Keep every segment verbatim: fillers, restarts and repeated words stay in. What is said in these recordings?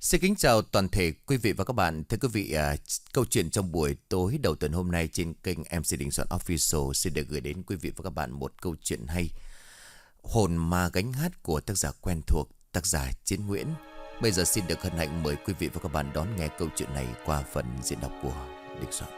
Xin kính chào toàn thể quý vị và các bạn. Thưa quý vị, à, câu chuyện trong buổi tối đầu tuần hôm nay trên kênh em xê Đình Soạn Official xin được gửi đến quý vị và các bạn một câu chuyện hay, Hồn ma gánh hát của tác giả quen thuộc, tác giả Chiến Nguyễn. Bây giờ xin được hân hạnh mời quý vị và các bạn đón nghe câu chuyện này qua phần diễn đọc của Đình Soạn.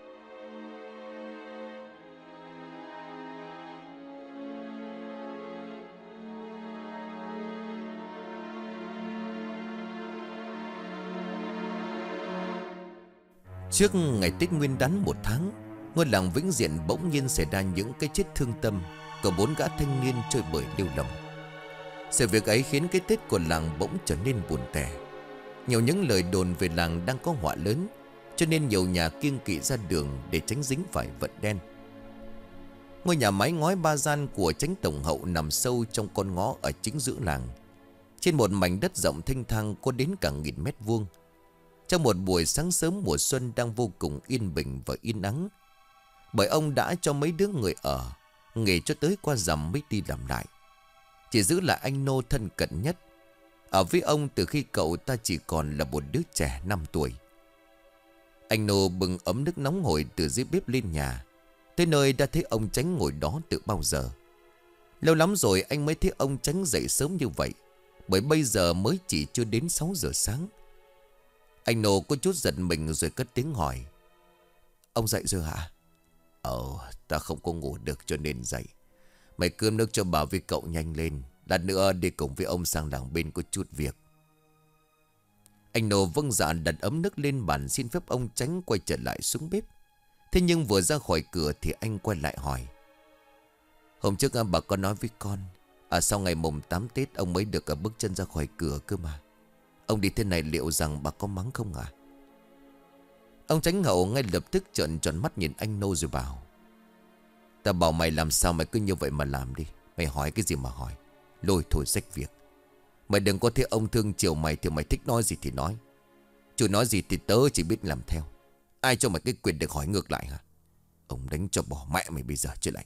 Trước ngày Tết Nguyên đán một tháng, ngôi làng Vĩnh Diện bỗng nhiên xảy ra những cái chết thương tâm của bốn gã thanh niên chơi bời lêu lỏng. Sự việc ấy khiến cái Tết của làng bỗng trở nên buồn tẻ. Nhiều những lời đồn về làng đang có họa lớn, cho nên nhiều nhà kiêng kỵ ra đường để tránh dính phải vận đen. Ngôi nhà mái ngói ba gian của Chánh Tổng Hậu nằm sâu trong con ngõ ở chính giữa làng, trên một mảnh đất rộng thênh thang có đến cả nghìn mét vuông. Trong một buổi sáng sớm mùa xuân đang vô cùng yên bình và yên ắng, bởi ông đã cho mấy đứa người ở nghề cho tới qua rằm mới đi làm lại, chỉ giữ lại anh Nô thân cận nhất. Ở với ông từ khi cậu ta chỉ còn là một đứa trẻ năm tuổi. Anh Nô bưng ấm nước nóng hổi từ dưới bếp lên nhà, tới nơi đã thấy ông Chánh ngồi đó từ bao giờ. Lâu lắm rồi anh mới thấy ông Chánh dậy sớm như vậy, bởi bây giờ mới chỉ chưa đến sáu giờ sáng. Anh Nô có chút giật mình rồi cất tiếng hỏi: "Ông dậy rồi hả?" "Ờ, ta không có ngủ được cho nên dậy. Mày cơm nước cho bà với cậu nhanh lên, lát nữa đi cùng với ông sang làng bên có chút việc." Anh Nô vâng dạ đặt ấm nước lên bàn xin phép ông Chánh quay trở lại xuống bếp. Thế nhưng vừa ra khỏi cửa thì anh quay lại hỏi: "Hôm trước bà có nói với con, À sau ngày mùng tám Tết ông mới được bước chân ra khỏi cửa cơ mà. Ông đi thế này liệu rằng bà có mắng không à?" Ông Chánh Hậu ngay lập tức trợn tròn mắt nhìn anh Nô rồi bảo: "Ta bảo mày làm sao mày cứ như vậy mà làm đi. Mày hỏi cái gì mà hỏi, lôi thôi xách việc. Mày đừng có thấy ông thương chiều mày thì mày thích nói gì thì nói. Chú nói gì thì tớ chỉ biết làm theo. Ai cho mày cái quyền được hỏi ngược lại hả? Ông đánh cho bỏ mẹ mày bây giờ chứ lại."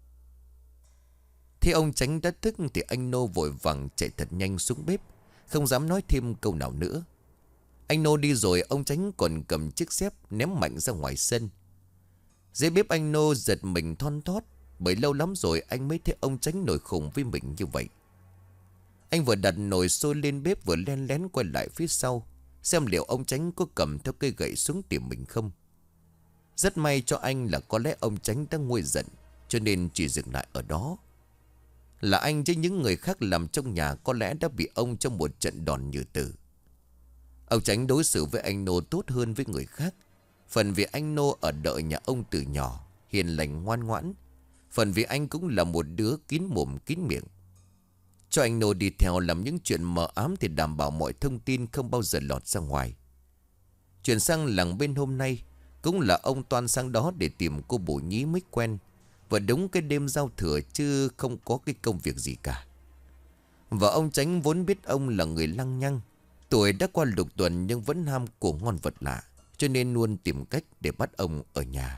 Thế ông Chánh đã thức thì anh Nô vội vàng chạy thật nhanh xuống bếp, không dám nói thêm câu nào nữa. Anh Nô đi rồi ông Chánh còn cầm chiếc dép ném mạnh ra ngoài sân. Dưới bếp anh Nô giật mình thon thót, bởi lâu lắm rồi anh mới thấy ông Chánh nổi khùng với mình như vậy. Anh vừa đặt nồi sôi lên bếp vừa len lén quay lại phía sau, xem liệu ông Chánh có cầm theo cây gậy xuống tìm mình không. Rất may cho anh là có lẽ ông Chánh đang nguôi giận, cho nên chỉ dừng lại ở đó. Là anh chứ những người khác làm trong nhà có lẽ đã bị ông trong một trận đòn như tử. Ông Chánh đối xử với anh Nô tốt hơn với người khác. Phần vì anh Nô ở đợi nhà ông từ nhỏ, hiền lành ngoan ngoãn. Phần vì anh cũng là một đứa kín mồm kín miệng. Cho anh Nô đi theo làm những chuyện mờ ám thì đảm bảo mọi thông tin không bao giờ lọt ra ngoài. Chuyển sang làng bên hôm nay cũng là ông Toan sang đó để tìm cô bổ nhí mới quen. Và đúng cái đêm giao thừa chứ không có cái công việc gì cả. Và ông Chánh vốn biết ông là người lăng nhăng, tuổi đã qua lục tuần nhưng vẫn ham của ngon vật lạ, cho nên luôn tìm cách để bắt ông ở nhà.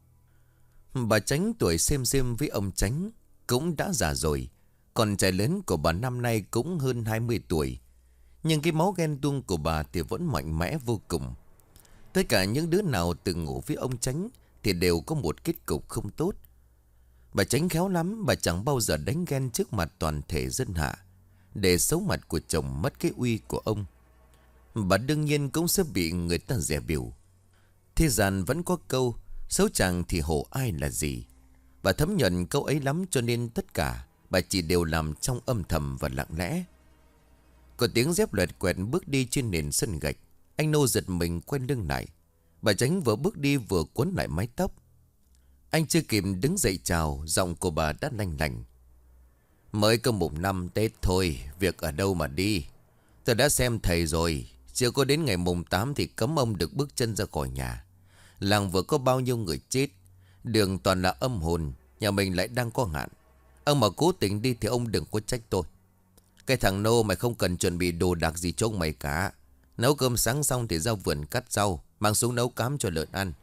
Bà Chánh tuổi xem xem với ông Chánh cũng đã già rồi, còn trai lớn của bà năm nay cũng hơn hai mươi tuổi. Nhưng cái máu ghen tuông của bà thì vẫn mạnh mẽ vô cùng. Tất cả những đứa nào từng ngủ với ông Chánh thì đều có một kết cục không tốt. Bà Chánh khéo lắm, bà chẳng bao giờ đánh ghen trước mặt toàn thể dân hạ, để xấu mặt của chồng mất cái uy của ông. Bà đương nhiên cũng sẽ bị người ta dè bỉu. Thế gian vẫn có câu xấu chàng thì hổ ai là gì. Bà thấm nhuần câu ấy lắm, cho nên tất cả bà chỉ đều làm trong âm thầm và lặng lẽ. Có tiếng dép loẹt quẹt bước đi trên nền sân gạch. Anh Nô giật mình quay lưng lại. Bà Chánh vừa bước đi vừa cuốn lại mái tóc. Anh chưa kịp đứng dậy chào, giọng của bà đã lanh lành: "Mới có mùng năm Tết thôi, việc ở đâu mà đi. Tôi đã xem thầy rồi, chưa có đến ngày mùng tám thì cấm ông được bước chân ra khỏi nhà. Làng vừa có bao nhiêu người chết, đường toàn là âm hồn, nhà mình lại đang có hạn. Ông mà cố tình đi thì ông đừng có trách tôi. Cái thằng Nô mày không cần chuẩn bị đồ đạc gì cho ông mày cả. Nấu cơm sáng xong thì ra vườn cắt rau, mang xuống nấu cám cho lợn ăn."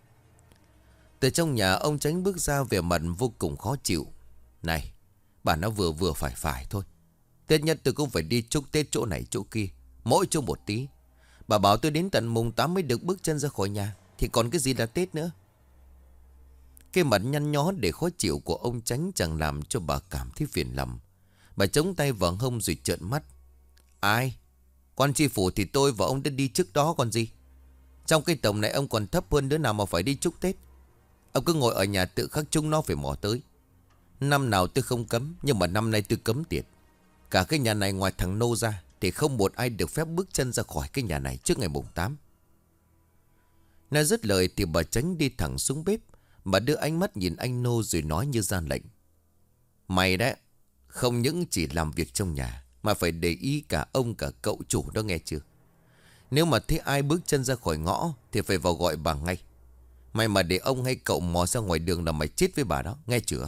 Từ trong nhà ông Chánh bước ra vẻ mặt vô cùng khó chịu. "Này, bà nó vừa vừa phải phải thôi. Tết nhất tôi cũng phải đi chúc Tết chỗ này chỗ kia. Mỗi chỗ một tí. Bà bảo tôi đến tận mùng tám mới được bước chân ra khỏi nhà, thì còn cái gì là Tết nữa. Cái mặt nhăn nhó để khó chịu của ông Chánh chẳng làm cho bà cảm thấy phiền lòng. Bà chống tay vào hông rồi trợn mắt. Ai? Quan tri phủ thì tôi và ông đã đi trước đó còn gì. Trong cái tổng này ông còn thấp hơn đứa nào mà phải đi chúc Tết. Ông cứ ngồi ở nhà tự khắc chúng nó phải mò tới. Năm nào tôi không cấm, nhưng mà năm nay tôi cấm tiệt. Cả cái nhà này ngoài thằng Nô ra thì không một ai được phép bước chân ra khỏi cái nhà này trước ngày mùng tám. Nói dứt lời thì bà Chánh đi thẳng xuống bếp. Bà đưa ánh mắt nhìn anh Nô rồi nói như ra lệnh. Mày đấy, không những chỉ làm việc trong nhà mà phải để ý cả ông cả cậu chủ đó, nghe chưa? Nếu mà thấy ai bước chân ra khỏi ngõ thì phải vào gọi bà ngay. Mày mà để ông hay cậu mò ra ngoài đường là mày chết với bà đó, nghe chưa?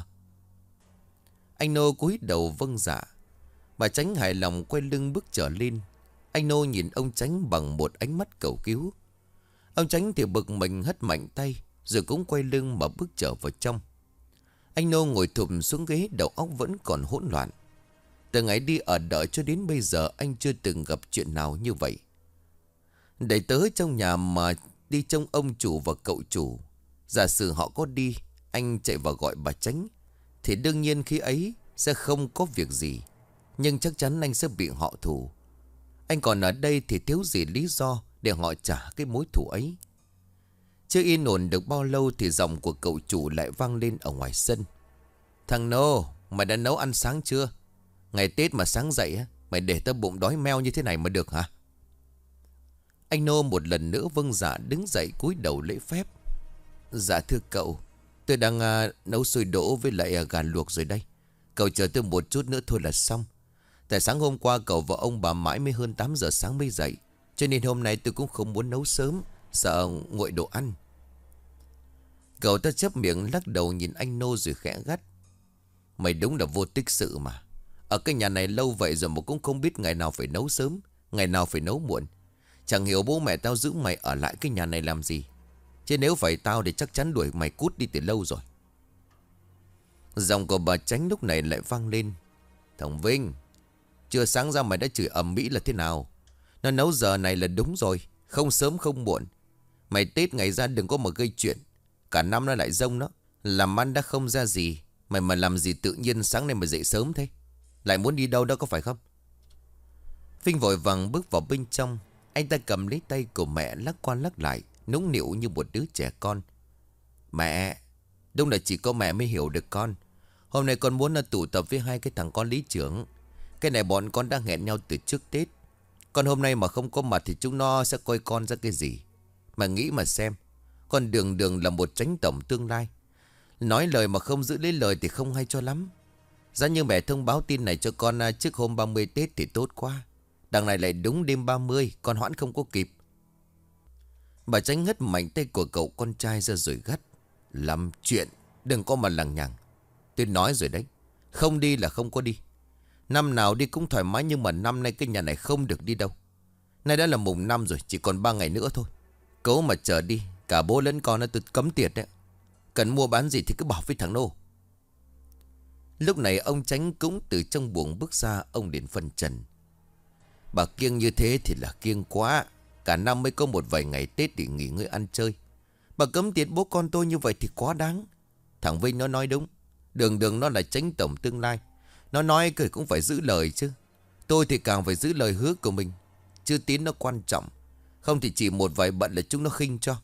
Anh Nô cúi đầu vâng dạ. Bà Chánh hài lòng quay lưng bước trở lên. Anh Nô nhìn ông Chánh bằng một ánh mắt cầu cứu. Ông Chánh thì bực mình hất mạnh tay, rồi cũng quay lưng mà bước trở vào trong. Anh Nô ngồi thụp xuống ghế, đầu óc vẫn còn hỗn loạn. Từ ngày đi ở đợi cho đến bây giờ anh chưa từng gặp chuyện nào như vậy. Đẩy tớ trong nhà mà đi trông ông chủ và cậu chủ. Giả sử họ có đi, anh chạy vào gọi bà Chánh, thì đương nhiên khi ấy sẽ không có việc gì. Nhưng chắc chắn anh sẽ bị họ thù. Anh còn ở đây thì thiếu gì lý do để họ trả cái mối thù ấy. Chưa yên ổn được bao lâu thì giọng của cậu chủ lại vang lên ở ngoài sân. Thằng Nô, mày đã nấu ăn sáng chưa? Ngày Tết mà sáng dậy á, mày để tao bụng đói meo như thế này mà được hả? Anh Nô một lần nữa vâng dạ đứng dậy cúi đầu lễ phép. Dạ thưa cậu, tôi đang à, nấu sôi đỗ với lại à, gà luộc rồi đây. Cậu chờ tôi một chút nữa thôi là xong. Tại sáng hôm qua cậu và ông bà mãi mới hơn tám giờ sáng mới dậy, cho nên hôm nay tôi cũng không muốn nấu sớm, sợ nguội đồ ăn. Cậu ta chép miệng lắc đầu nhìn anh Nô rồi khẽ gắt. Mày đúng là vô tích sự mà. Ở cái nhà này lâu vậy rồi mà cũng không biết ngày nào phải nấu sớm, ngày nào phải nấu muộn. Chẳng hiểu bố mẹ tao giữ mày ở lại cái nhà này làm gì. Chứ nếu phải tao thì chắc chắn đuổi mày cút đi từ lâu rồi. Giọng của bà Chánh lúc này lại vang lên. Thằng Vinh, chưa sáng ra mày đã chửi ầm ĩ là thế nào? Nó nấu giờ này là đúng rồi, không sớm không muộn. Mày Tết ngày ra đừng có mà gây chuyện. Cả năm nó lại rông đó. Làm ăn đã không ra gì. Mày mà làm gì tự nhiên sáng nay mà dậy sớm thế? Lại muốn đi đâu đó có phải không? Vinh vội vàng bước vào bên trong. Anh ta cầm lấy tay của mẹ lắc qua lắc lại, nũng nịu như một đứa trẻ con. Mẹ, đúng là chỉ có mẹ mới hiểu được con. Hôm nay con muốn là tụ tập với hai cái thằng con lý trưởng. Cái này bọn con đang hẹn nhau từ trước Tết. Con hôm nay mà không có mặt thì chúng nó sẽ coi con ra cái gì. Mà nghĩ mà xem. Con đường đường là một Chánh tổng tương lai. Nói lời mà không giữ lấy lời thì không hay cho lắm. Giá như mẹ thông báo tin này cho con trước hôm ba mươi Tết thì tốt quá. Đằng này lại đúng đêm ba mươi, con hoãn không có kịp. Bà Chánh hất mạnh tay của cậu con trai ra rồi gắt. Làm chuyện, đừng có mà lằng nhằng. Tôi nói rồi đấy, không đi là không có đi. Năm nào đi cũng thoải mái, nhưng mà năm nay cái nhà này không được đi đâu. Nay đã là mùng năm rồi, chỉ còn ba ngày nữa thôi. Cố mà chờ đi, cả bố lẫn con nó tôi cấm tiệt đấy. Cần mua bán gì thì cứ bảo với thằng Nô. Lúc này ông Chánh cũng từ trong buồng bước ra. Ông liền phân trần. Bà kiêng như thế thì là kiêng quá. Cả năm mới có một vài ngày Tết để nghỉ ngơi ăn chơi. Bà cấm tiệt bố con tôi như vậy thì quá đáng. Thằng Vinh nó nói đúng. Đường đường nó là Chánh tổng tương lai. Nó nói cười cũng phải giữ lời chứ. Tôi thì càng phải giữ lời hứa của mình. Chứ tín nó quan trọng. Không thì chỉ một vài bận là chúng nó khinh cho.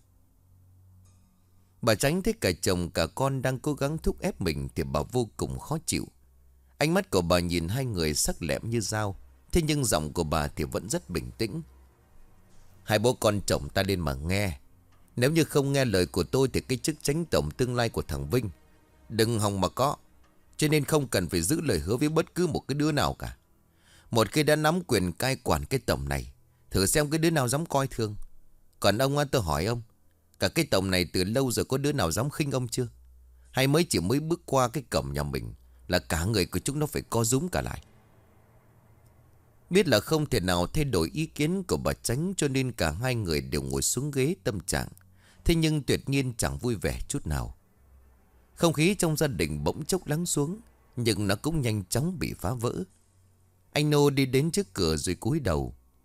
Bà Chánh thấy cả chồng cả con đang cố gắng thúc ép mình thì bà vô cùng khó chịu. Ánh mắt của bà nhìn hai người sắc lẹm như dao. Thế nhưng giọng của bà thì vẫn rất bình tĩnh. Hai bố con chồng ta lên mà nghe. Nếu như không nghe lời của tôi thì cái chức Chánh tổng tương lai của thằng Vinh đừng hòng mà có. Cho nên không cần phải giữ lời hứa với bất cứ một cái đứa nào cả. Một khi đã nắm quyền cai quản cái tổng này, thử xem cái đứa nào dám coi thường. Còn ông á, tôi hỏi ông, cả cái tổng này từ lâu rồi có đứa nào dám khinh ông chưa? Hay mới chỉ mới bước qua cái cổng nhà mình là cả người của chúng nó phải co rúm cả lại? Biết là không thể nào thay đổi ý kiến của bà Chánh, cho nên cả hai người đều ngồi xuống ghế tâm trạng. Thế nhưng tuyệt nhiên chẳng vui vẻ chút nào. Không khí trong gia đình bỗng chốc lắng xuống, nhưng nó cũng nhanh chóng bị phá vỡ. Anh Nô đi đến trước cửa rồi cúi đầu.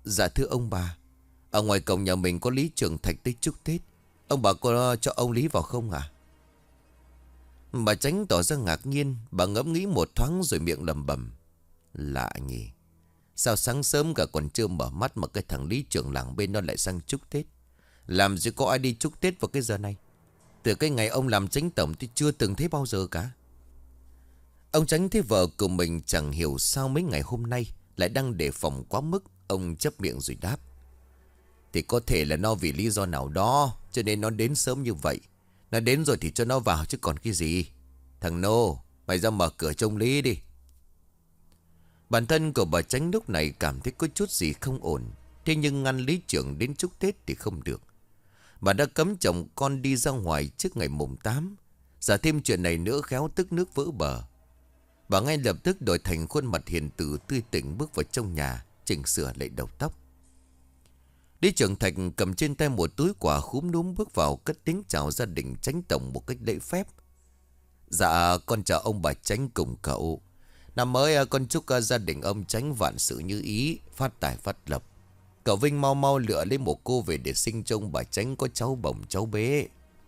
Dạ thưa ông bà, ở ngoài cổng nhà mình có Lý Trường Thạch tới chúc Tết. Ông bà có cho ông Lý vào không à? Bà Chánh tỏ ra ngạc nhiên. Bà ngẫm nghĩ một thoáng rồi miệng lầm bầm. Lạ nhỉ, sao sáng sớm cả còn chưa mở mắt mà cái thằng Lý trưởng làng bên nó lại sang chúc Tết? Làm gì có ai đi chúc Tết vào cái giờ này? Từ cái ngày ông làm Chánh tổng thì chưa từng thấy bao giờ cả. Ông Chánh thấy vợ của mình chẳng hiểu sao mấy ngày hôm nay lại đang đề phòng quá mức. Ông chép miệng rồi đáp. Thì có thể là nó vì lý do nào đó cho nên nó đến sớm như vậy. Nó đến rồi thì cho nó vào chứ còn cái gì. Thằng Nô, mày ra mở cửa trông Lý đi. Bản thân của bà Chánh lúc này cảm thấy có chút gì không ổn. Thế nhưng ngăn Lý trưởng đến chúc Tết thì không được. Bà đã cấm chồng con đi ra ngoài trước ngày mùng tám. Giả thêm chuyện này nữa khéo tức nước vỡ bờ. Bà ngay lập tức đổi thành khuôn mặt hiền từ tươi tỉnh bước vào trong nhà, chỉnh sửa lại đầu tóc. Lý Trường Thạch cầm trên tay một túi quà khúm núm bước vào cất tiếng chào gia đình Chánh tổng một cách lễ phép. Dạ con chào ông bà Chánh cùng cậu. Năm mới con chúc gia đình ông Chánh vạn sự như ý, phát tài phát lập. Cậu Vinh mau mau lựa lấy một cô về để sinh trông bà Chánh có cháu bồng cháu bế.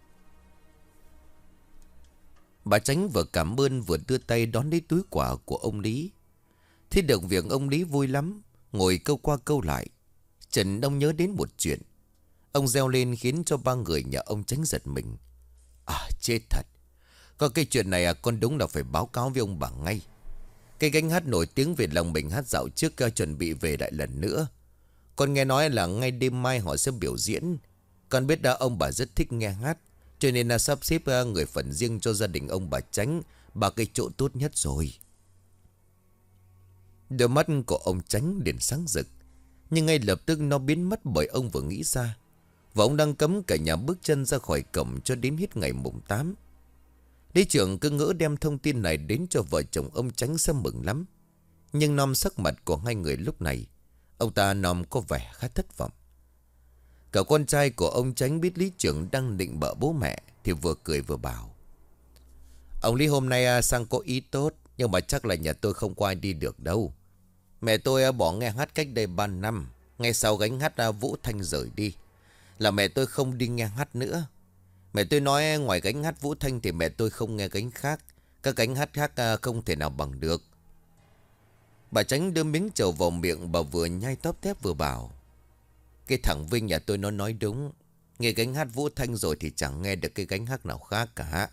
Bà Chánh vừa cảm ơn vừa đưa tay đón lấy túi quà của ông Lý. Thế được việc ông Lý vui lắm, ngồi câu qua câu lại. Trần Đông nhớ đến một chuyện. Ông reo lên khiến cho ba người nhà ông Chánh giật mình. À chết thật. Có cái chuyện này à, con đúng là phải báo cáo với ông bà ngay. Cái gánh hát nổi tiếng về lòng mình hát dạo trước uh, chuẩn bị về lại lần nữa. Con nghe nói là ngay đêm mai họ sẽ biểu diễn. Con biết đã ông bà rất thích nghe hát, cho nên là sắp xếp uh, người phần riêng cho gia đình ông bà Chánh bà cái chỗ tốt nhất rồi. Đôi mắt của ông Chánh liền sáng rực. Nhưng ngay lập tức nó biến mất bởi ông vừa nghĩ ra. Và ông đang cấm cả nhà bước chân ra khỏi cổng cho đến hết ngày mùng tám. Lý trưởng cứ ngỡ đem thông tin này đến cho vợ chồng ông Chánh sẽ mừng lắm. Nhưng nom sắc mặt của hai người lúc này, ông ta nom có vẻ khá thất vọng. Cả con trai của ông Chánh biết Lý trưởng đang định bợ bố mẹ thì vừa cười vừa bảo. Ông Lý hôm nay sang có ý tốt, nhưng mà chắc là nhà tôi không có ai đi được đâu. Mẹ tôi bỏ nghe hát cách đây ba năm. Ngay sau gánh hát Vũ Thanh rời đi là mẹ tôi không đi nghe hát nữa. Mẹ tôi nói ngoài gánh hát Vũ Thanh thì mẹ tôi không nghe gánh khác. Các gánh hát khác không thể nào bằng được. Bà Chánh đưa miếng trầu vào miệng. Bà vừa nhai tóp tép vừa bảo. Cái thằng Vinh nhà tôi nó nói đúng. Nghe gánh hát Vũ Thanh rồi thì chẳng nghe được cái gánh hát nào khác cả.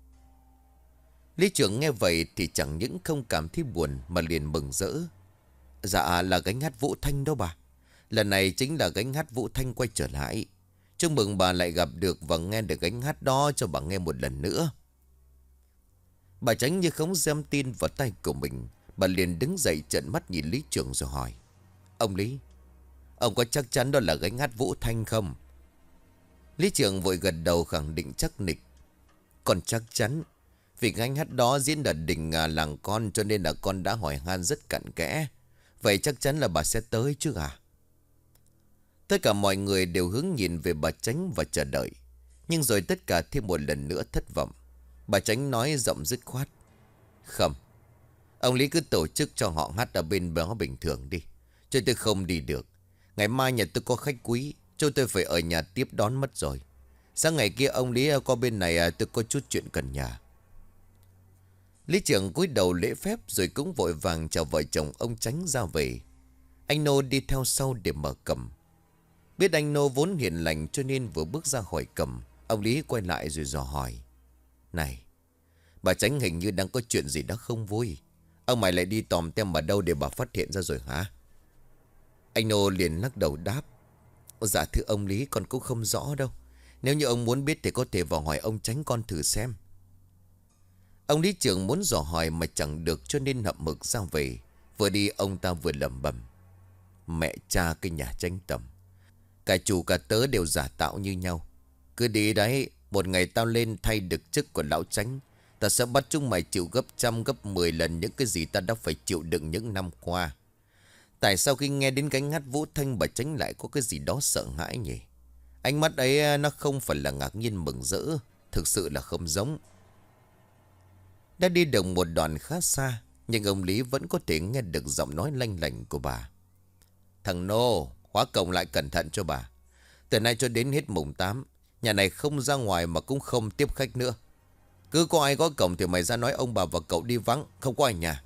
Lý trưởng nghe vậy thì chẳng những không cảm thấy buồn mà liền mừng rỡ. Dạ là gánh hát Vũ Thanh đó bà. Lần này chính là gánh hát Vũ Thanh quay trở lại. Chúc mừng bà lại gặp được và nghe được gánh hát đó cho bà nghe một lần nữa. Bà Chánh như không dám tin vào tay của mình. Bà liền đứng dậy trợn mắt nhìn Lý trưởng rồi hỏi. Ông Lý, ông có chắc chắn đó là gánh hát Vũ Thanh không? Lý trưởng vội gật đầu khẳng định chắc nịch. Còn chắc chắn. Vì gánh hát đó diễn ở đình à, làng con cho nên là con đã hỏi han rất cặn kẽ. Vậy chắc chắn là bà sẽ tới chứ à? Tất cả mọi người đều hướng nhìn về bà Chánh và chờ đợi. Nhưng rồi tất cả thêm một lần nữa thất vọng. Bà Chánh nói giọng dứt khoát. Không. Ông Lý cứ tổ chức cho họ hát ở bên đó bình thường đi. Cho tôi không đi được. Ngày mai nhà tôi có khách quý. Cho tôi phải ở nhà tiếp đón mất rồi. Sáng ngày kia ông Lý qua bên này tôi có chút chuyện cần nhà. Lý trưởng cúi đầu lễ phép rồi cũng vội vàng chào vợ chồng ông Chánh ra về. Anh Nô đi theo sau để mở cổng. Biết anh Nô vốn hiền lành cho nên vừa bước ra khỏi cổng, ông Lý quay lại rồi dò hỏi. Này, bà Chánh hình như đang có chuyện gì đó không vui. Ông mày lại đi tòm tem ở đâu để bà phát hiện ra rồi hả? Anh Nô liền lắc đầu đáp. Dạ thưa ông Lý, con cũng không rõ đâu. Nếu như ông muốn biết thì có thể vào hỏi ông Chánh con thử xem. Ông Lý trưởng muốn dò hỏi mà chẳng được cho nên hậm hực ra về. Vừa đi ông ta vừa lẩm bẩm. Mẹ cha cái nhà Chánh tổng. Cả chủ cả tớ đều giả tạo như nhau. Cứ đi đấy. Một ngày tao lên thay được chức của lão Chánh. Ta sẽ bắt chúng mày chịu gấp trăm gấp mười lần những cái gì ta đã phải chịu đựng những năm qua. Tại sao khi nghe đến gánh hát Vũ Thanh bà Chánh lại có cái gì đó sợ hãi nhỉ? Ánh mắt ấy nó không phải là ngạc nhiên mừng rỡ. Thực sự là không giống. Đã đi được một đoạn khá xa. Nhưng ông Lý vẫn có thể nghe được giọng nói lanh lảnh của bà. Thằng Nô, khóa cổng lại cẩn thận cho bà. Từ nay cho đến hết mùng tám, nhà này không ra ngoài mà cũng không tiếp khách nữa. Cứ có ai gõ cổng thì mày ra nói ông bà và cậu đi vắng, không có ai nhà.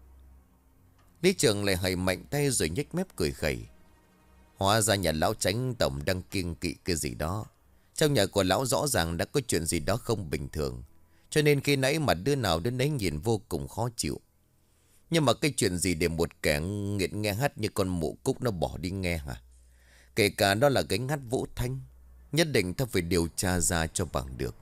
Lý Trường lại hầy mạnh tay rồi nhếch mép cười khẩy. Hóa ra nhà lão Chánh tổng đang kiêng kỵ cái gì đó. Trong nhà của lão rõ ràng đã có chuyện gì đó không bình thường. Cho nên khi nãy mặt đứa nào đứa nấy nhìn vô cùng khó chịu. Nhưng mà cái chuyện gì để một kẻ nghiện nghe hát như con mụ cúc nó bỏ đi nghe hả? Kể cả đó là gánh hát Vũ Thanh, nhất định ta phải điều tra ra cho bằng được.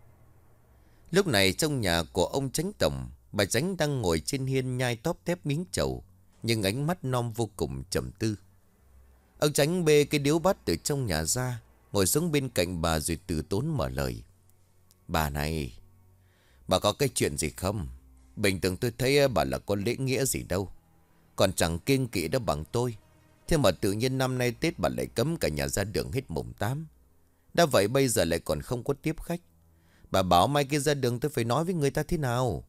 Lúc này trong nhà của ông Chánh tổng, bà Chánh đang ngồi trên hiên nhai tóp tép miếng trầu, nhưng ánh mắt non vô cùng trầm tư. Ông Chánh bê cái điếu bát từ trong nhà ra, ngồi xuống bên cạnh bà rồi từ tốn mở lời. Bà này, bà có cái chuyện gì không? Bình thường tôi thấy bà là con lễ nghĩa gì đâu, còn chẳng kiêng kỵ đó bằng tôi. Thế mà tự nhiên năm nay Tết bà lại cấm cả nhà ra đường hết mùng tám. Đã vậy bây giờ lại còn không có tiếp khách. Bà bảo mai kia ra đường tôi phải nói với người ta thế nào?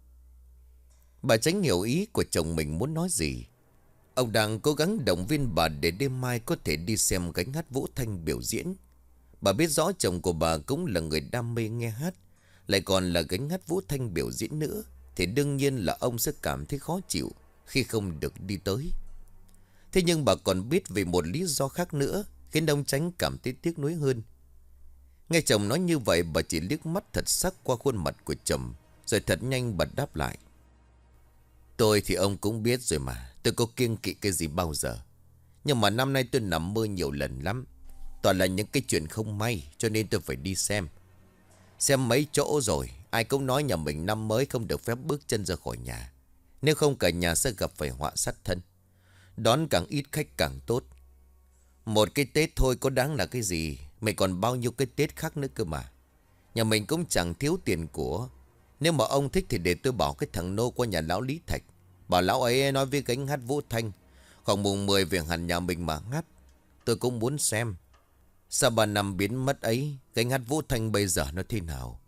Bà Chánh hiểu ý của chồng mình muốn nói gì. Ông đang cố gắng động viên bà để đêm mai có thể đi xem gánh hát Vũ Thanh biểu diễn. Bà biết rõ chồng của bà cũng là người đam mê nghe hát, lại còn là gánh hát Vũ Thanh biểu diễn nữa, thì đương nhiên là ông sẽ cảm thấy khó chịu khi không được đi tới. Thế nhưng bà còn biết về một lý do khác nữa khiến ông Chánh cảm thấy tiếc nuối hơn. Nghe chồng nói như vậy, bà chỉ liếc mắt thật sắc qua khuôn mặt của chồng, rồi thật nhanh bà đáp lại. Tôi thì ông cũng biết rồi mà, tôi có kiêng kỵ cái gì bao giờ. Nhưng mà năm nay tôi nằm mơ nhiều lần lắm, toàn là những cái chuyện không may, cho nên tôi phải đi xem. Xem mấy chỗ rồi, ai cũng nói nhà mình năm mới không được phép bước chân ra khỏi nhà. Nếu không cả nhà sẽ gặp phải họa sát thân. Đón càng ít khách càng tốt. Một cái Tết thôi có đáng là cái gì, mày còn bao nhiêu cái Tết khác nữa cơ mà. Nhà mình cũng chẳng thiếu tiền của. Nếu mà ông thích thì để tôi bảo cái thằng Nô qua nhà lão Lý Thạch, bảo lão ấy nói với gánh hát Vũ Thanh khoảng mùng mười về hẳn nhà mình mà hát. Tôi cũng muốn xem sau ba năm biến mất ấy, gánh hát Vũ Thanh bây giờ nó thế nào.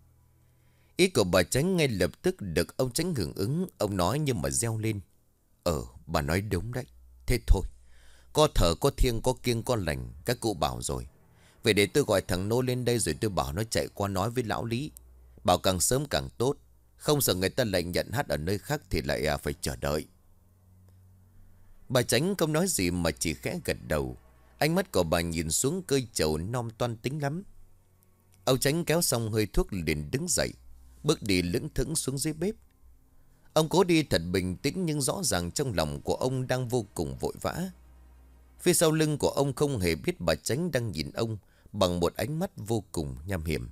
Ý của bà Chánh ngay lập tức được ông Chánh hưởng ứng. Ông nói nhưng mà reo lên. Ờ, bà nói đúng đấy. Thế thôi, có thờ có thiêng có kiêng có lành, các cụ bảo rồi. Vậy để tôi gọi thằng Nô lên đây rồi tôi bảo nó chạy qua nói với lão Lý, bảo càng sớm càng tốt. Không sợ người ta lại nhận hát ở nơi khác thì lại à, phải chờ đợi. Bà Chánh không nói gì mà chỉ khẽ gật đầu. Ánh mắt của bà nhìn xuống cơi chầu non toan tính lắm. Ông Chánh kéo xong hơi thuốc liền đứng dậy, bước đi lững thững xuống dưới bếp. Ông cố đi thật bình tĩnh, nhưng rõ ràng trong lòng của ông đang vô cùng vội vã. Phía sau lưng của ông không hề biết bà Chánh đang nhìn ông bằng một ánh mắt vô cùng nham hiểm.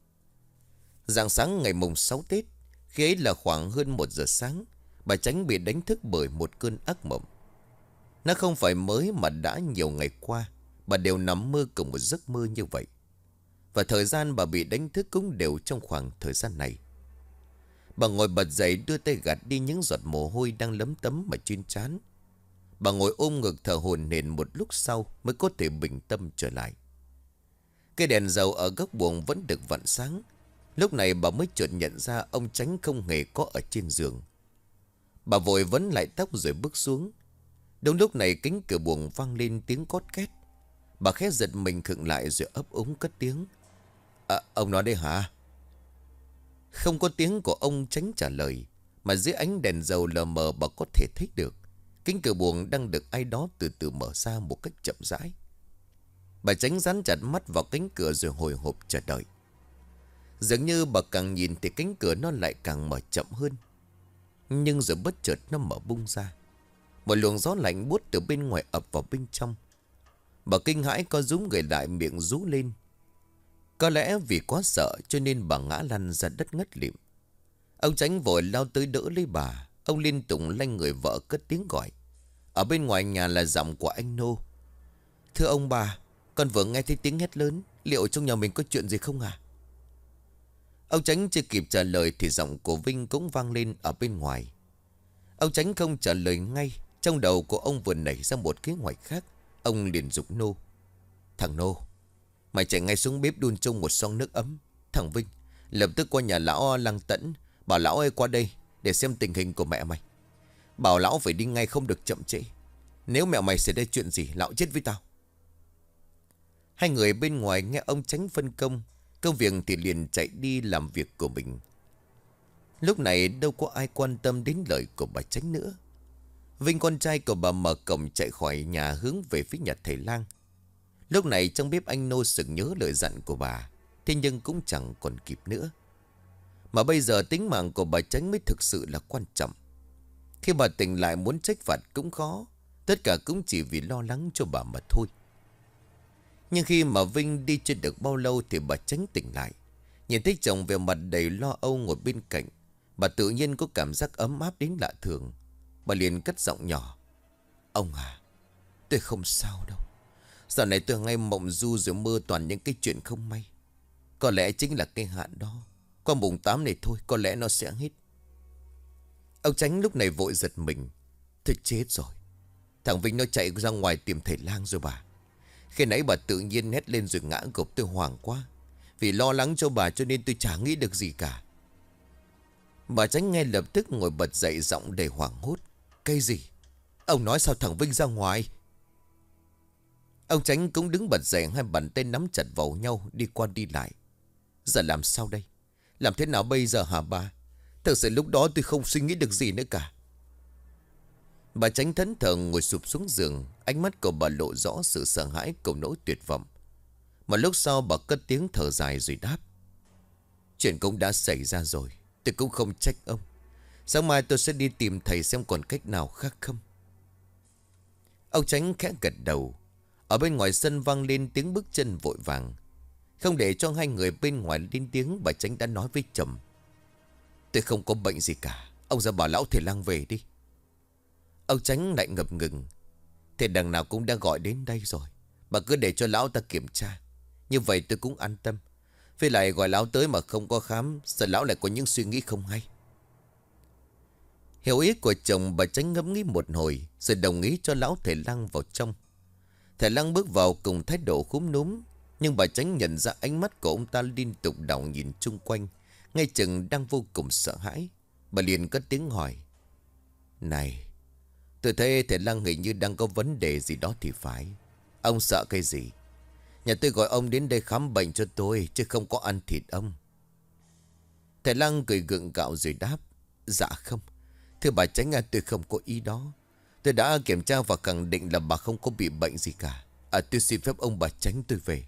Rạng sáng ngày mùng sáu Tết, khi ấy là khoảng hơn một giờ sáng, bà Chánh bị đánh thức bởi một cơn ác mộng. Nó không phải mới mà đã nhiều ngày qua, bà đều nằm mơ cùng một giấc mơ như vậy. Và thời gian bà bị đánh thức cũng đều trong khoảng thời gian này. Bà ngồi bật dậy, đưa tay gạt đi những giọt mồ hôi đang lấm tấm mà trên trán. Bà ngồi ôm ngực thở hổn hển một lúc sau mới có thể bình tâm trở lại. Cây đèn dầu ở góc buồng vẫn được vặn sáng. Lúc này bà mới chợt nhận ra ông Chánh không hề có ở trên giường. Bà vội vấn lại tóc rồi bước xuống. Đúng lúc này cánh cửa buồng vang lên tiếng cót két. Bà khẽ giật mình khựng lại rồi ấp úng cất tiếng. À, ông nói đây hả? Không có tiếng của ông Chánh trả lời, mà dưới ánh đèn dầu lờ mờ bà có thể thấy được cánh cửa buồng đang được ai đó từ từ mở ra một cách chậm rãi. Bà Chánh dán chặt mắt vào cánh cửa rồi hồi hộp chờ đợi. Dường như bà càng nhìn thì cánh cửa nó lại càng mở chậm hơn. Nhưng rồi bất chợt nó mở bung ra. Một luồng gió lạnh buốt từ bên ngoài ập vào bên trong. Bà kinh hãi co rúm người lại, miệng rú lên. Có lẽ vì quá sợ cho nên bà ngã lăn ra đất ngất lịm. Ông Chánh vội lao tới đỡ lấy bà. Ông liên tục lay người vợ cất tiếng gọi. Ở bên ngoài nhà là giọng của anh Nô. Thưa ông bà, con vừa nghe thấy tiếng hét lớn. Liệu trong nhà mình có chuyện gì không à? Ông Chánh chưa kịp trả lời thì giọng của Vinh cũng vang lên ở bên ngoài. Ông Chánh không trả lời ngay. Trong đầu của ông vừa nảy ra một kế hoạch khác. Ông liền giục Nô. Thằng Nô, mày chạy ngay xuống bếp đun chung một xông nước ấm. Thằng Vinh, lập tức qua nhà lão Lăng Tẫn, bảo lão ơi qua đây để xem tình hình của mẹ mày. Bảo lão phải đi ngay, không được chậm trễ. Nếu mẹ mày xảy ra chuyện gì, lão chết với tao. Hai người bên ngoài nghe ông Chánh phân công, công việc thì liền chạy đi làm việc của mình. Lúc này đâu có ai quan tâm đến lời của bà Chánh nữa. Vinh con trai của bà mở cổng chạy khỏi nhà hướng về phía nhà thầy lang. Lúc này trong bếp anh Nô sực nhớ lời dặn của bà, thế nhưng cũng chẳng còn kịp nữa. Mà bây giờ tính mạng của bà Chánh mới thực sự là quan trọng. Khi bà tỉnh lại muốn trách phạt cũng khó. Tất cả cũng chỉ vì lo lắng cho bà mà thôi. Nhưng khi mà Vinh đi chưa được bao lâu thì bà Chánh tỉnh lại. Nhìn thấy chồng về mặt đầy lo âu ngồi bên cạnh, bà tự nhiên có cảm giác ấm áp đến lạ thường. Bà liền cất giọng nhỏ: Ông à, tôi không sao đâu. Dạo này tôi ngay mộng du rồi mơ toàn những cái chuyện không may. Có lẽ chính là cái hạn đó. Qua mùng tám này thôi, có lẽ nó sẽ hết. Ông Chánh lúc này vội giật mình: Thôi chết rồi, thằng Vinh nó chạy ra ngoài tìm thầy lang rồi bà. Khi nãy bà tự nhiên hét lên rồi ngã gục, tôi hoảng quá. Vì lo lắng cho bà cho nên tôi chả nghĩ được gì cả. Bà Chánh ngay lập tức ngồi bật dậy, giọng đầy hoảng hốt: Cái gì? Ông nói sao thằng Vinh ra ngoài? Ông Chánh cũng đứng bật dậy, hai bàn tay nắm chặt vào nhau, đi qua đi lại. Giờ làm sao đây? Làm thế nào bây giờ hả bà? Thật sự lúc đó tôi không suy nghĩ được gì nữa cả. Bà Chánh thẫn thờ ngồi sụp xuống giường, ánh mắt của bà lộ rõ sự sợ hãi cùng nỗi tuyệt vọng. Một lúc sau bà cất tiếng thở dài rồi đáp: Chuyện cũng đã xảy ra rồi, tôi cũng không trách ông. Sáng mai tôi sẽ đi tìm thầy xem còn cách nào khác không. Ông Chánh khẽ gật đầu. Ở bên ngoài sân vang lên tiếng bước chân vội vàng. Không để cho hai người bên ngoài lên tiếng, bà Chánh đã nói với chồng: Tôi không có bệnh gì cả, ông ra bảo lão thầy lang về đi. Ông Chánh lại ngập ngừng: Thế đằng nào cũng đã gọi đến đây rồi, bà cứ để cho lão ta kiểm tra. Như vậy tôi cũng an tâm. Với lại gọi lão tới mà không có khám, sợ lão lại có những suy nghĩ không hay. Hiểu ý của chồng, bà Chánh ngẫm nghĩ một hồi rồi đồng ý cho lão thầy lang vào trong. Thầy lang bước vào cùng thái độ khúm núm, nhưng bà Chánh nhận ra ánh mắt của ông ta liên tục đảo nhìn chung quanh, ngay chừng đang vô cùng sợ hãi. Bà liền cất tiếng hỏi: Này, tôi thấy thầy lang hình như đang có vấn đề gì đó thì phải. Ông sợ cái gì? Nhà tôi gọi ông đến đây khám bệnh cho tôi, chứ không có ăn thịt ông. Thầy lang cười gượng gạo rồi đáp: Dạ không, thưa bà Chánh à, tôi không có ý đó. Tôi đã kiểm tra và khẳng định là bà không có bị bệnh gì cả. À, tôi xin phép ông bà Chánh tôi về.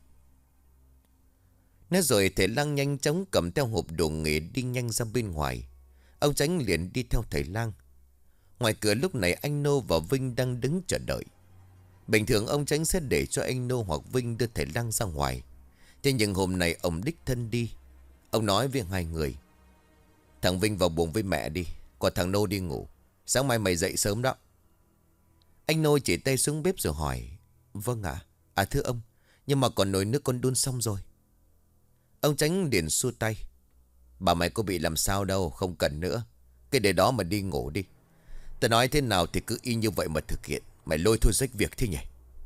Nói rồi thầy lang nhanh chóng cầm theo hộp đồ nghề đi nhanh ra bên ngoài. Ông Chánh liền đi theo thầy lang. Ngoài cửa lúc này anh Nô và Vinh đang đứng chờ đợi. Bình thường ông Chánh sẽ để cho anh Nô hoặc Vinh đưa thầy lang ra ngoài. Thế nhưng hôm nay ông đích thân đi. Ông nói với hai người: Thằng Vinh vào buồng với mẹ đi, còn thằng Nô đi ngủ. Sáng mai mày dậy sớm đó. Anh Nô chỉ tay xuống bếp rồi hỏi: Vâng ạ. À thưa ông, nhưng mà còn nồi nước con đun xong rồi. Ông Chánh liền xua tay: Bà mày có bị làm sao đâu, không cần nữa. Cái để đó mà đi ngủ đi. Tao nói thế nào thì cứ y như vậy mà thực hiện. Mày lôi thôi rách việc thế nhỉ?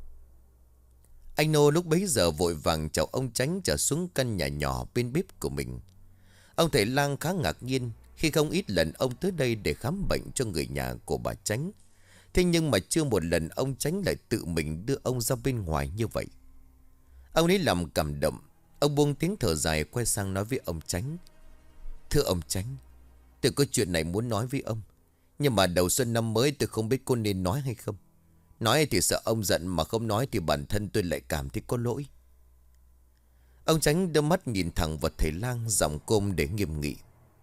Anh Nô lúc bấy giờ vội vàng chào ông Chánh trở xuống căn nhà nhỏ bên bếp của mình. Ông thầy lang khá ngạc nhiên khi không ít lần ông tới đây để khám bệnh cho người nhà của bà Chánh. Thế nhưng mà chưa một lần ông Chánh lại tự mình đưa ông ra bên ngoài như vậy. Ông ấy làm cảm động. Ông buông tiếng thở dài quay sang nói với ông Chánh: Thưa ông Chánh, tôi có chuyện này muốn nói với ông. Nhưng mà đầu xuân năm mới tôi không biết có nên nói hay không. Nói thì sợ ông giận, mà không nói thì bản thân tôi lại cảm thấy có lỗi. Ông Chánh đưa mắt nhìn thẳng vào thầy lang, giọng côm để nghiêm nghị: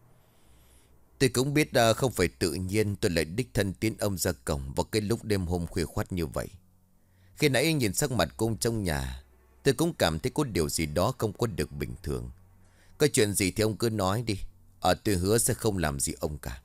Tôi cũng biết uh, không phải tự nhiên tôi lại đích thân tiến ông ra cổng vào cái lúc đêm hôm khuya khoắt như vậy. Khi nãy nhìn sắc mặt cô trong nhà, tôi cũng cảm thấy có điều gì đó không có được bình thường. Có chuyện gì thì ông cứ nói đi. Ở tôi hứa sẽ không làm gì ông cả.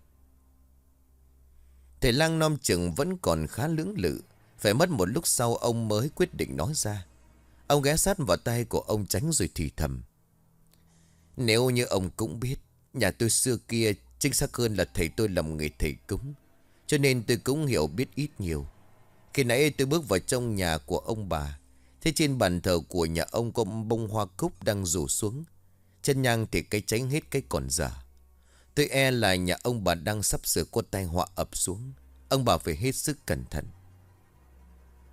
Thầy lang nom chừng vẫn còn khá lưỡng lự. Phải mất một lúc sau ông mới quyết định nói ra. Ông ghé sát vào tay của ông Chánh rồi thì thầm: Nếu như ông cũng biết, nhà tôi xưa kia, chính xác hơn là thầy tôi làm nghề thầy cúng, cho nên tôi cũng hiểu biết ít nhiều. Khi nãy tôi bước vào trong nhà của ông bà, thế trên bàn thờ của nhà ông có bông hoa cúc đang rủ xuống. Chân nhang thì cái tránh hết cái còn dở. Tôi e là nhà ông bà đang sắp sửa có tai họa ập xuống. Ông bà phải hết sức cẩn thận.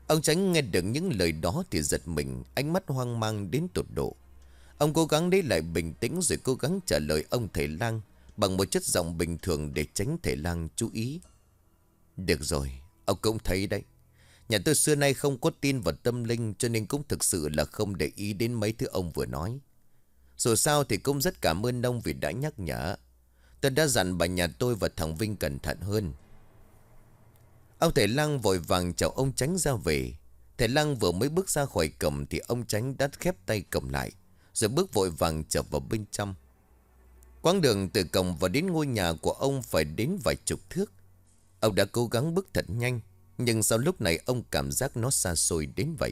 Ông Tránh nghe được những lời đó thì giật mình, ánh mắt hoang mang đến tột độ. Ông cố gắng lấy lại bình tĩnh rồi cố gắng trả lời ông thầy lang bằng một chất giọng bình thường để tránh thầy lang chú ý. Được rồi, ông cũng thấy đấy. Nhà tôi xưa nay không có tin vào tâm linh, cho nên cũng thực sự là không để ý đến mấy thứ ông vừa nói. Dù sao thì cũng rất cảm ơn ông vì đã nhắc nhở. Tôi đã dặn bà nhà tôi và thằng Vinh cẩn thận hơn. Ông thầy lang vội vàng chào ông Tránh ra về. Thầy lang vừa mới bước ra khỏi cổng thì ông Tránh đã khép tay cổng lại, rồi bước vội vàng trở vào bên trong. Quãng đường từ cổng vào đến ngôi nhà của ông phải đến vài chục thước. Ông đã cố gắng bước thật nhanh, nhưng sau lúc này ông cảm giác nó xa xôi đến vậy.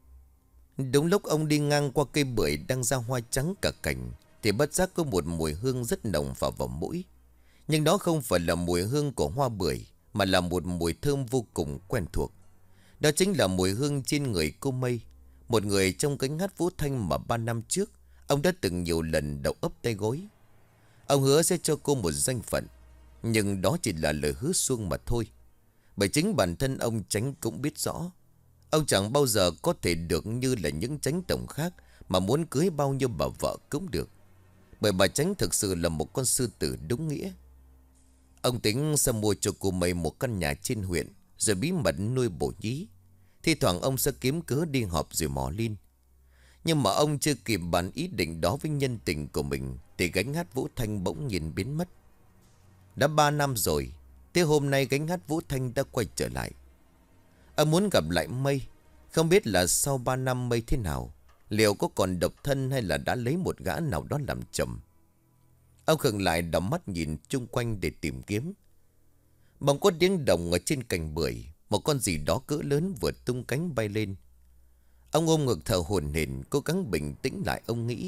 Đúng lúc ông đi ngang qua cây bưởi đang ra hoa trắng cả cành, thì bất giác có một mùi hương rất nồng phả vào mũi. Nhưng đó không phải là mùi hương của hoa bưởi, mà là một mùi thơm vô cùng quen thuộc. Đó chính là mùi hương trên người cô Mây, một người trong cánh hát Vũ Thanh mà ba năm trước ông đã từng nhiều lần đầu ấp tay gối. Ông hứa sẽ cho cô một danh phận, nhưng đó chỉ là lời hứa suông mà thôi. Bởi chính bản thân ông Tránh cũng biết rõ, ông chẳng bao giờ có thể được như là những Tránh tổng khác, mà muốn cưới bao nhiêu bà vợ cũng được. Bởi bà Tránh thực sự là một con sư tử đúng nghĩa. Ông tính sẽ mua cho cô Mây một căn nhà trên huyện, rồi bí mật nuôi bổ nhí. Thi thoảng ông sẽ kiếm cớ đi họp rồi mò lên. Nhưng mà ông chưa kịp bàn ý định đó với nhân tình của mình, thì gánh hát Vũ Thanh bỗng nhiên biến mất. Đã ba năm rồi, thế hôm nay gánh hát Vũ Thanh đã quay trở lại. Ông muốn gặp lại Mây. Không biết là sau ba năm Mây thế nào, liệu có còn độc thân hay là đã lấy một gã nào đó làm chồng. Ông khựng lại đảo mắt nhìn chung quanh để tìm kiếm. Bỗng có tiếng động ở trên cành bưởi, một con gì đó cỡ lớn vừa tung cánh bay lên. Ông ôm ngực thở hổn hển, cố gắng bình tĩnh lại. Ông nghĩ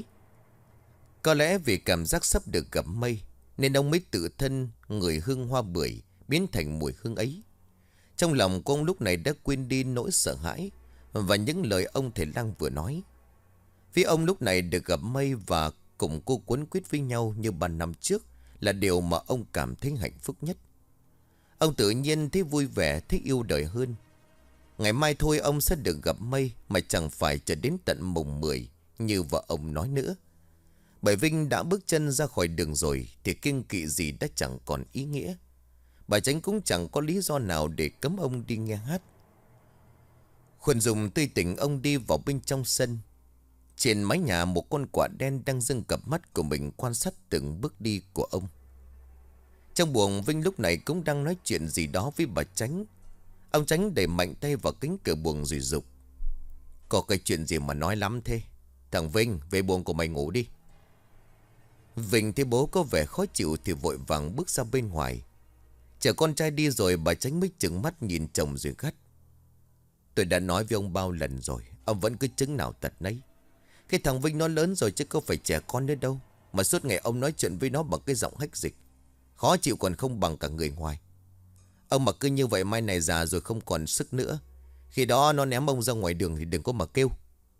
có lẽ vì cảm giác sắp được gặp Mây, nên ông mới tự thân ngửi hương hoa bưởi biến thành mùi hương ấy. Trong lòng của ông lúc này đã quên đi nỗi sợ hãi và những lời ông thầy lang vừa nói. Vì ông lúc này được gặp Mây và cùng cô quấn quýt với nhau như ba năm trước là điều mà ông cảm thấy hạnh phúc nhất. Ông tự nhiên thấy vui vẻ, thấy yêu đời hơn. Ngày mai thôi ông sẽ được gặp Mây, mà chẳng phải chờ đến tận mùng mười như vợ ông nói nữa. Bởi Vinh đã bước chân ra khỏi đường rồi thì kiêng kỵ gì đã chẳng còn ý nghĩa. Bà Tránh cũng chẳng có lý do nào để cấm ông đi nghe hát. Khuẩn Dùng tươi tỉnh ông đi vào bên trong sân. Trên mái nhà một con quạ đen đang dâng cặp mắt của mình quan sát từng bước đi của ông. Trong buồng Vinh lúc này cũng đang nói chuyện gì đó với bà Tránh. Ông Tránh đẩy mạnh tay vào cánh cửa buồng rồi dục: có cái chuyện gì mà nói lắm thế? Thằng Vinh, về buồng của mày ngủ đi. Vinh thấy bố có vẻ khó chịu thì vội vàng bước ra bên ngoài. Chờ con trai đi rồi bà Tránh mới chừng mắt nhìn chồng rồi gắt: tôi đã nói với ông bao lần rồi, ông vẫn cứ chứng nào tật nấy. Cái thằng Vinh nó lớn rồi chứ có phải trẻ con nữa đâu, mà suốt ngày ông nói chuyện với nó bằng cái giọng hách dịch, khó chịu còn không bằng cả người ngoài. Ông mà cứ như vậy mai này già rồi không còn sức nữa, khi đó nó ném ông ra ngoài đường thì đừng có mà kêu.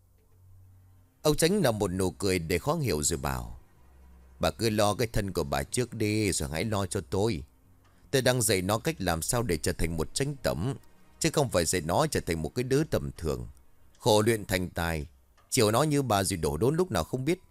Ông Tránh là một nụ cười để khó hiểu rồi bảo: bà cứ lo cái thân của bà trước đi, rồi hãy lo cho tôi. Tôi đang dạy nó cách làm sao để trở thành một Tránh tổng, chứ không phải dạy nó trở thành một cái đứa tầm thường. Khổ luyện thành tài, chiều nó như bà gì đổ đốn lúc nào không biết.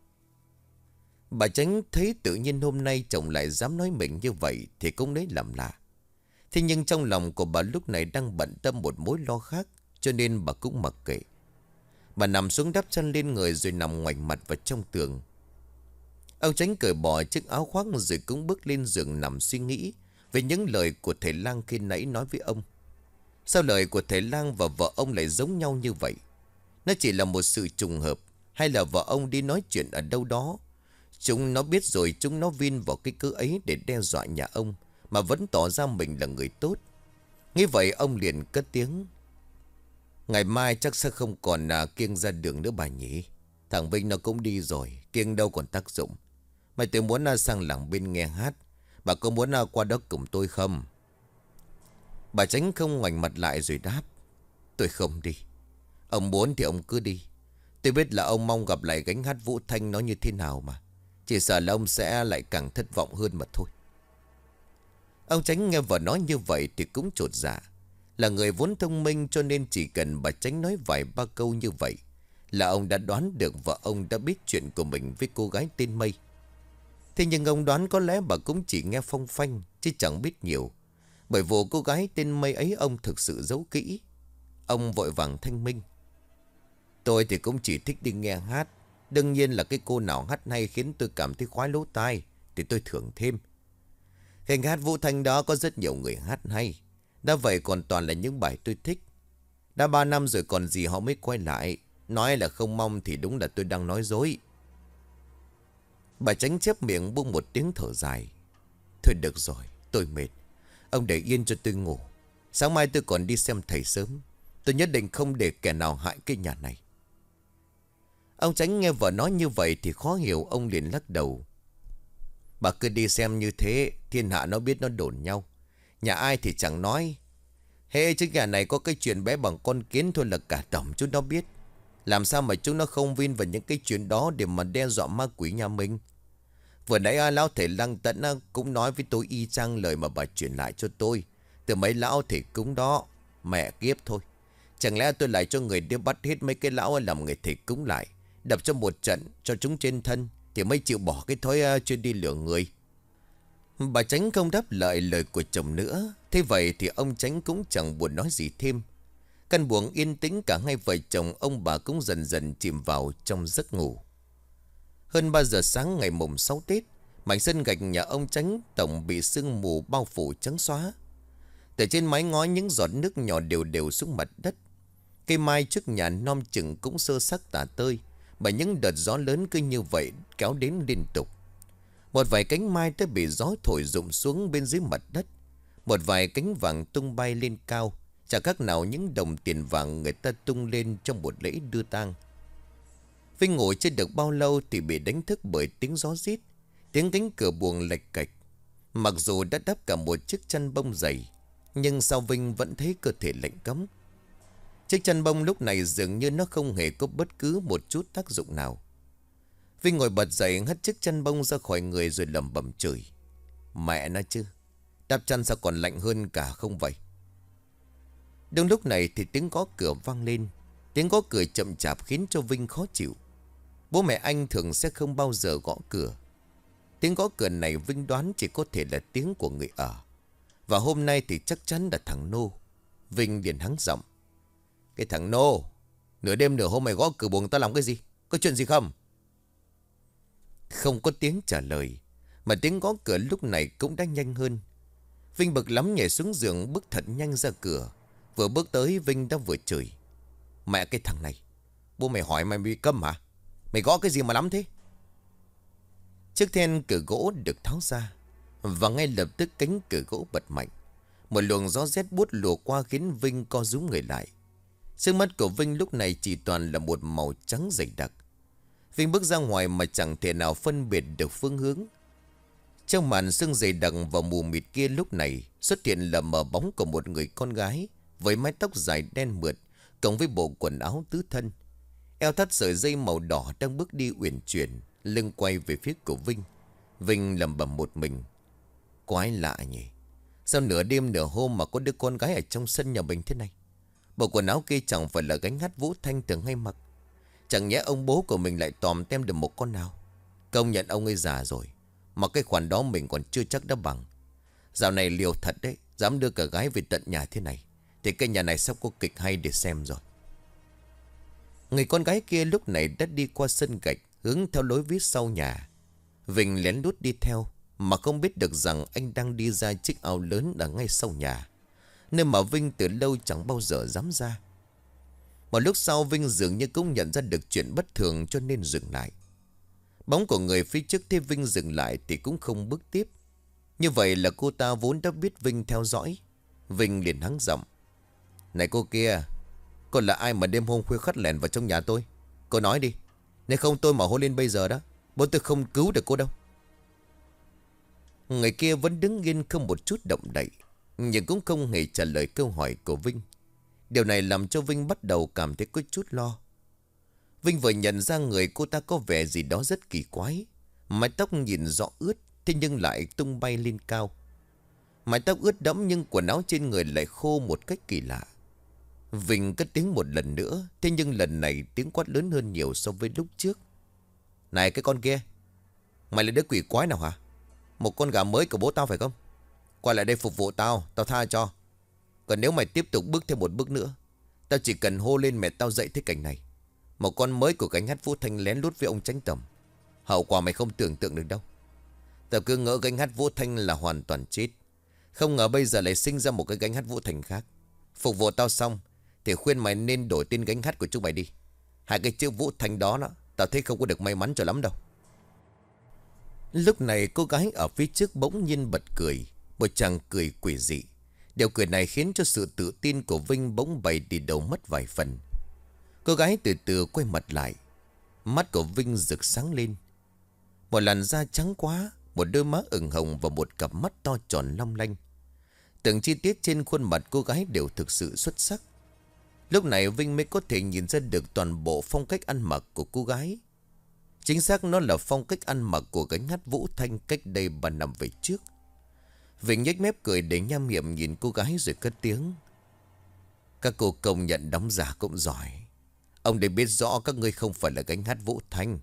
Bà Tránh thấy tự nhiên hôm nay chồng lại dám nói mình như vậy thì cũng lấy làm lạ. Thế nhưng trong lòng của bà lúc này đang bận tâm một mối lo khác, cho nên bà cũng mặc kệ. Bà nằm xuống đắp chăn lên người rồi nằm ngoảnh mặt vào trong tường. Ông Tránh cởi bỏ chiếc áo khoác rồi cũng bước lên giường nằm suy nghĩ về những lời của thầy lang khi nãy nói với ông. Sao lời của thầy lang và vợ ông lại giống nhau như vậy? Nó chỉ là một sự trùng hợp, hay là vợ ông đi nói chuyện ở đâu đó? Chúng nó biết rồi, chúng nó vin vào cái cớ ấy để đe dọa nhà ông, mà vẫn tỏ ra mình là người tốt. Nghĩ vậy ông liền cất tiếng: ngày mai chắc sẽ không còn à, kiêng ra đường nữa bà nhỉ. Thằng Vinh nó cũng đi rồi, kiêng đâu còn tác dụng. Mày tự muốn à, sang làng bên nghe hát. Bà có muốn à, qua đó cùng tôi không? Bà Tránh không ngoảnh mặt lại rồi đáp: tôi không đi. Ông muốn thì ông cứ đi. Tôi biết là ông mong gặp lại gánh hát Vũ Thanh nó như thế nào mà. Chỉ sợ là ông sẽ lại càng thất vọng hơn mà thôi. Ông Tránh nghe vợ nói như vậy thì cũng chột dạ. Là người vốn thông minh cho nên chỉ cần bà Chánh nói vài ba câu như vậy là ông đã đoán được và ông đã biết chuyện của mình với cô gái tên Mây. Thế nhưng ông đoán có lẽ bà cũng chỉ nghe phong phanh chứ chẳng biết nhiều. Bởi vụ cô gái tên Mây ấy ông thực sự giấu kỹ. Ông vội vàng thanh minh. Tôi thì cũng chỉ thích đi nghe hát. Đương nhiên là cái cô nào hát hay khiến tôi cảm thấy khoái lỗ tai thì tôi thưởng thêm. Hình hát Vũ Thanh đó có rất nhiều người hát hay. Đã vậy còn toàn là những bài tôi thích. Đã ba năm rồi còn gì họ mới quay lại. Nói là không mong thì đúng là tôi đang nói dối. Bà Chánh chép miệng buông một tiếng thở dài. Thôi được rồi, tôi mệt. Ông để yên cho tôi ngủ. Sáng mai tôi còn đi xem thầy sớm. Tôi nhất định không để kẻ nào hại cái nhà này. Ông Chánh nghe vợ nói như vậy thì khó hiểu. Ông liền lắc đầu. Bà cứ đi xem như thế, thiên hạ nó biết nó đồn nhau. Nhà ai thì chẳng nói. Hễ chứ nhà này có cái chuyện bé bằng con kiến thôi là cả tổng chúng nó biết. Làm sao mà chúng nó không vin vào những cái chuyện đó để mà đe dọa ma quỷ nhà mình. Vừa nãy à, lão thầy Lăng Tẫn à, cũng nói với tôi y chang lời mà bà truyền lại cho tôi. Từ mấy lão thầy cúng đó. Mẹ kiếp thôi. Chẳng lẽ tôi lại cho người đi bắt hết mấy cái lão làm người thầy cúng lại. Đập cho một trận cho chúng trên thân. Thì mới chịu bỏ cái thói uh, chuyên đi lừa người. Bà Chánh không đáp lại lời của chồng nữa. Thế vậy thì ông Chánh cũng chẳng buồn nói gì thêm. Căn buồng yên tĩnh cả hai vợ chồng ông bà cũng dần dần chìm vào trong giấc ngủ. Hơn ba giờ sáng ngày mùng sáu Tết, mảnh sân gạch nhà ông Chánh tổng bị sương mù bao phủ trắng xóa. Từ trên mái ngói những giọt nước nhỏ đều đều xuống mặt đất. Cây mai trước nhà non chừng cũng sơ sắc tả tơi, bởi những đợt gió lớn cứ như vậy kéo đến liên tục. Một vài cánh mai đã bị gió thổi rụng xuống bên dưới mặt đất. Một vài cánh vàng tung bay lên cao. Chả khác nào những đồng tiền vàng người ta tung lên trong một lễ đưa tang. Vinh ngồi chưa được bao lâu thì bị đánh thức bởi tiếng gió rít, tiếng cánh cửa buồng lệch cạch. Mặc dù đã đắp cả một chiếc chăn bông dày, nhưng sao Vinh vẫn thấy cơ thể lạnh cóng. Chiếc chăn bông lúc này dường như nó không hề có bất cứ một chút tác dụng nào. Vinh ngồi bật dậy hất chiếc chăn bông ra khỏi người rồi lẩm bẩm chửi. Mẹ nó chứ, đắp chăn sao còn lạnh hơn cả không vậy? Đúng lúc này thì tiếng gõ cửa vang lên. Tiếng gõ cửa chậm chạp khiến cho Vinh khó chịu. Bố mẹ anh thường sẽ không bao giờ gõ cửa. Tiếng gõ cửa này Vinh đoán chỉ có thể là tiếng của người ở. Và hôm nay thì chắc chắn là thằng Nô. Vinh liền hắng giọng. Cái thằng Nô, nửa đêm nửa hôm mày gõ cửa buồng tao làm cái gì? Có chuyện gì không? Không có tiếng trả lời, mà tiếng gõ cửa lúc này cũng đã nhanh hơn. Vinh bực lắm nhảy xuống giường bước thật nhanh ra cửa. Vừa bước tới Vinh đã vừa chửi. Mẹ cái thằng này, bố mày hỏi mày bị câm hả? Mày gõ cái gì mà lắm thế? Chiếc then cửa gỗ được tháo ra, và ngay lập tức cánh cửa gỗ bật mạnh. Một luồng gió rét buốt lùa qua khiến Vinh co rúm người lại. Trước mắt của Vinh lúc này chỉ toàn là một màu trắng dày đặc. Vinh bước ra ngoài mà chẳng thể nào phân biệt được phương hướng. Trong màn sương dày đặc và mù mịt kia lúc này xuất hiện là mờ bóng của một người con gái với mái tóc dài đen mượt, cộng với bộ quần áo tứ thân. Eo thắt sợi dây màu đỏ đang bước đi uyển chuyển, lưng quay về phía của Vinh. Vinh lẩm bẩm một mình. Quái lạ nhỉ, sao nửa đêm nửa hôm mà có đứa con gái ở trong sân nhà mình thế này? Bộ quần áo kia chẳng phải là gánh hát Vũ Thanh thường hay mặc. Chẳng nhẽ ông bố của mình lại tòm tem được một con nào? Công nhận ông ấy già rồi, mà cái khoản đó mình còn chưa chắc đã bằng. Dạo này liều thật đấy, dám đưa cả gái về tận nhà thế này, thì cái nhà này sắp có kịch hay để xem rồi. Người con gái kia lúc này đã đi qua sân gạch, hướng theo lối phía sau nhà. Vinh lén lút đi theo, mà không biết được rằng anh đang đi ra chiếc ao lớn ở ngay sau nhà, nơi mà Vinh từ lâu chẳng bao giờ dám ra. Một lúc sau Vinh dường như cũng nhận ra được chuyện bất thường cho nên dừng lại. Bóng của người phía trước thấy Vinh dừng lại thì cũng không bước tiếp. Như vậy là cô ta vốn đã biết Vinh theo dõi. Vinh liền hắng giọng. Này cô kia, cô là ai mà đêm hôm khuya khắt lẻn vào trong nhà tôi? Cô nói đi, nếu không tôi mà hô lên bây giờ đó, bố tôi không cứu được cô đâu. Người kia vẫn đứng yên không một chút động đậy, nhưng cũng không hề trả lời câu hỏi của Vinh. Điều này làm cho Vinh bắt đầu cảm thấy có chút lo. Vinh vừa nhận ra người cô ta có vẻ gì đó rất kỳ quái. Mái tóc nhìn rõ ướt, thế nhưng lại tung bay lên cao. Mái tóc ướt đẫm nhưng quần áo trên người lại khô một cách kỳ lạ. Vinh cất tiếng một lần nữa. Thế nhưng lần này tiếng quát lớn hơn nhiều so với lúc trước. Này cái con kia, mày là đứa quỷ quái nào hả? Một con gà mới của bố tao phải không? Qua lại đây phục vụ tao, tao tha cho. Còn nếu mày tiếp tục bước thêm một bước nữa, tao chỉ cần hô lên mẹ tao dậy thế cảnh này. Một con mới của gánh hát Vũ Thanh lén lút với ông Chánh Tầm. Hậu quả mày không tưởng tượng được đâu. Tao cứ ngỡ gánh hát Vũ Thanh là hoàn toàn chết. Không ngờ bây giờ lại sinh ra một cái gánh hát Vũ Thanh khác. Phục vụ tao xong thì khuyên mày nên đổi tên gánh hát của chúng mày đi. Hai cái chữ Vũ Thanh đó đó, tao thấy không có được may mắn cho lắm đâu. Lúc này cô gái ở phía trước bỗng nhiên bật cười. Một chàng cười quỷ dị. Điều cười này khiến cho sự tự tin của Vinh bỗng bay đi đầu mất vài phần. Cô gái từ từ quay mặt lại. Mắt của Vinh rực sáng lên. Một làn da trắng quá, một đôi má ửng hồng và một cặp mắt to tròn long lanh. Từng chi tiết trên khuôn mặt cô gái đều thực sự xuất sắc. Lúc này Vinh mới có thể nhìn ra được toàn bộ phong cách ăn mặc của cô gái. Chính xác nó là phong cách ăn mặc của gánh hát Vũ Thanh cách đây ba năm về trước. Vinh nhếch mép cười để nham hiểm nhìn cô gái rồi cất tiếng. Các cô công nhận đóng giả cũng giỏi. Ông để biết rõ các ngươi không phải là gánh hát Vũ Thanh.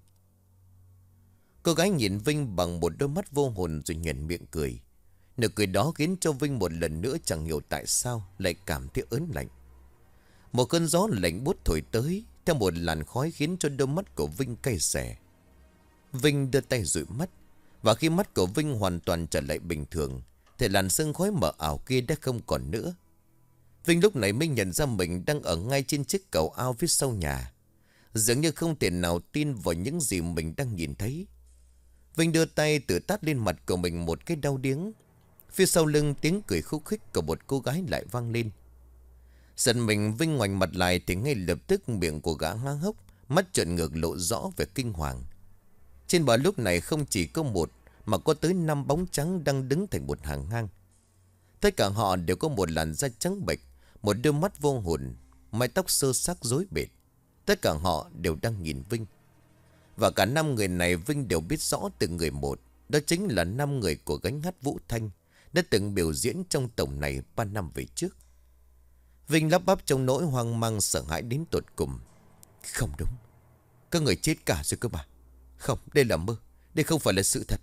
Cô gái nhìn Vinh bằng một đôi mắt vô hồn rồi nhoẻn miệng cười. Nụ cười đó khiến cho Vinh một lần nữa chẳng hiểu tại sao lại cảm thấy ớn lạnh. Một cơn gió lạnh buốt thổi tới theo một làn khói khiến cho đôi mắt của Vinh cay xè. Vinh đưa tay dụi mắt, và khi mắt của Vinh hoàn toàn trở lại bình thường thì làn sương khói mờ ảo kia đã không còn nữa. Vinh lúc này mới nhận ra mình đang ở ngay trên chiếc cầu ao phía sau nhà. Dường như không thể nào tin vào những gì mình đang nhìn thấy. Vinh đưa tay tự tát lên mặt của mình một cái đau điếng. Phía sau lưng tiếng cười khúc khích của một cô gái lại vang lên. Giận mình Vinh ngoảnh mặt lại thì ngay lập tức miệng của gã há hốc, mắt trợn ngược lộ rõ vẻ kinh hoàng. Trên bờ lúc này không chỉ có một mà có tới năm bóng trắng đang đứng thành một hàng ngang. Tất cả họ đều có một làn da trắng bệch, một đôi mắt vô hồn, mái tóc xơ xác rối bệt. Tất cả họ đều đang nhìn Vinh. Và cả năm người này Vinh đều biết rõ từng người một. Đó chính là năm người của gánh hát Vũ Thanh đã từng biểu diễn trong tổng này ba năm về trước. Vinh lắp bắp trong nỗi hoang mang sợ hãi đến tột cùng. Không đúng, các người chết cả rồi cơ mà. Không, đây là mơ, đây không phải là sự thật.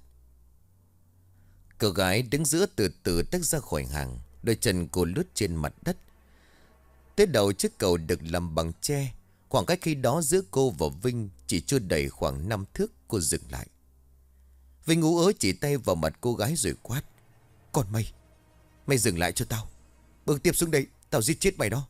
Cô gái đứng giữa từ từ tách ra khỏi hàng. Đôi chân cô lướt trên mặt đất. Tới đầu chiếc cầu được làm bằng tre. Khoảng cách khi đó giữa cô và Vinh chỉ chưa đầy khoảng năm thước. Cô dừng lại. Vinh ú ớ chỉ tay vào mặt cô gái rồi quát. Còn mày, mày dừng lại cho tao. Bước tiếp xuống đây, tao giết chết mày đó.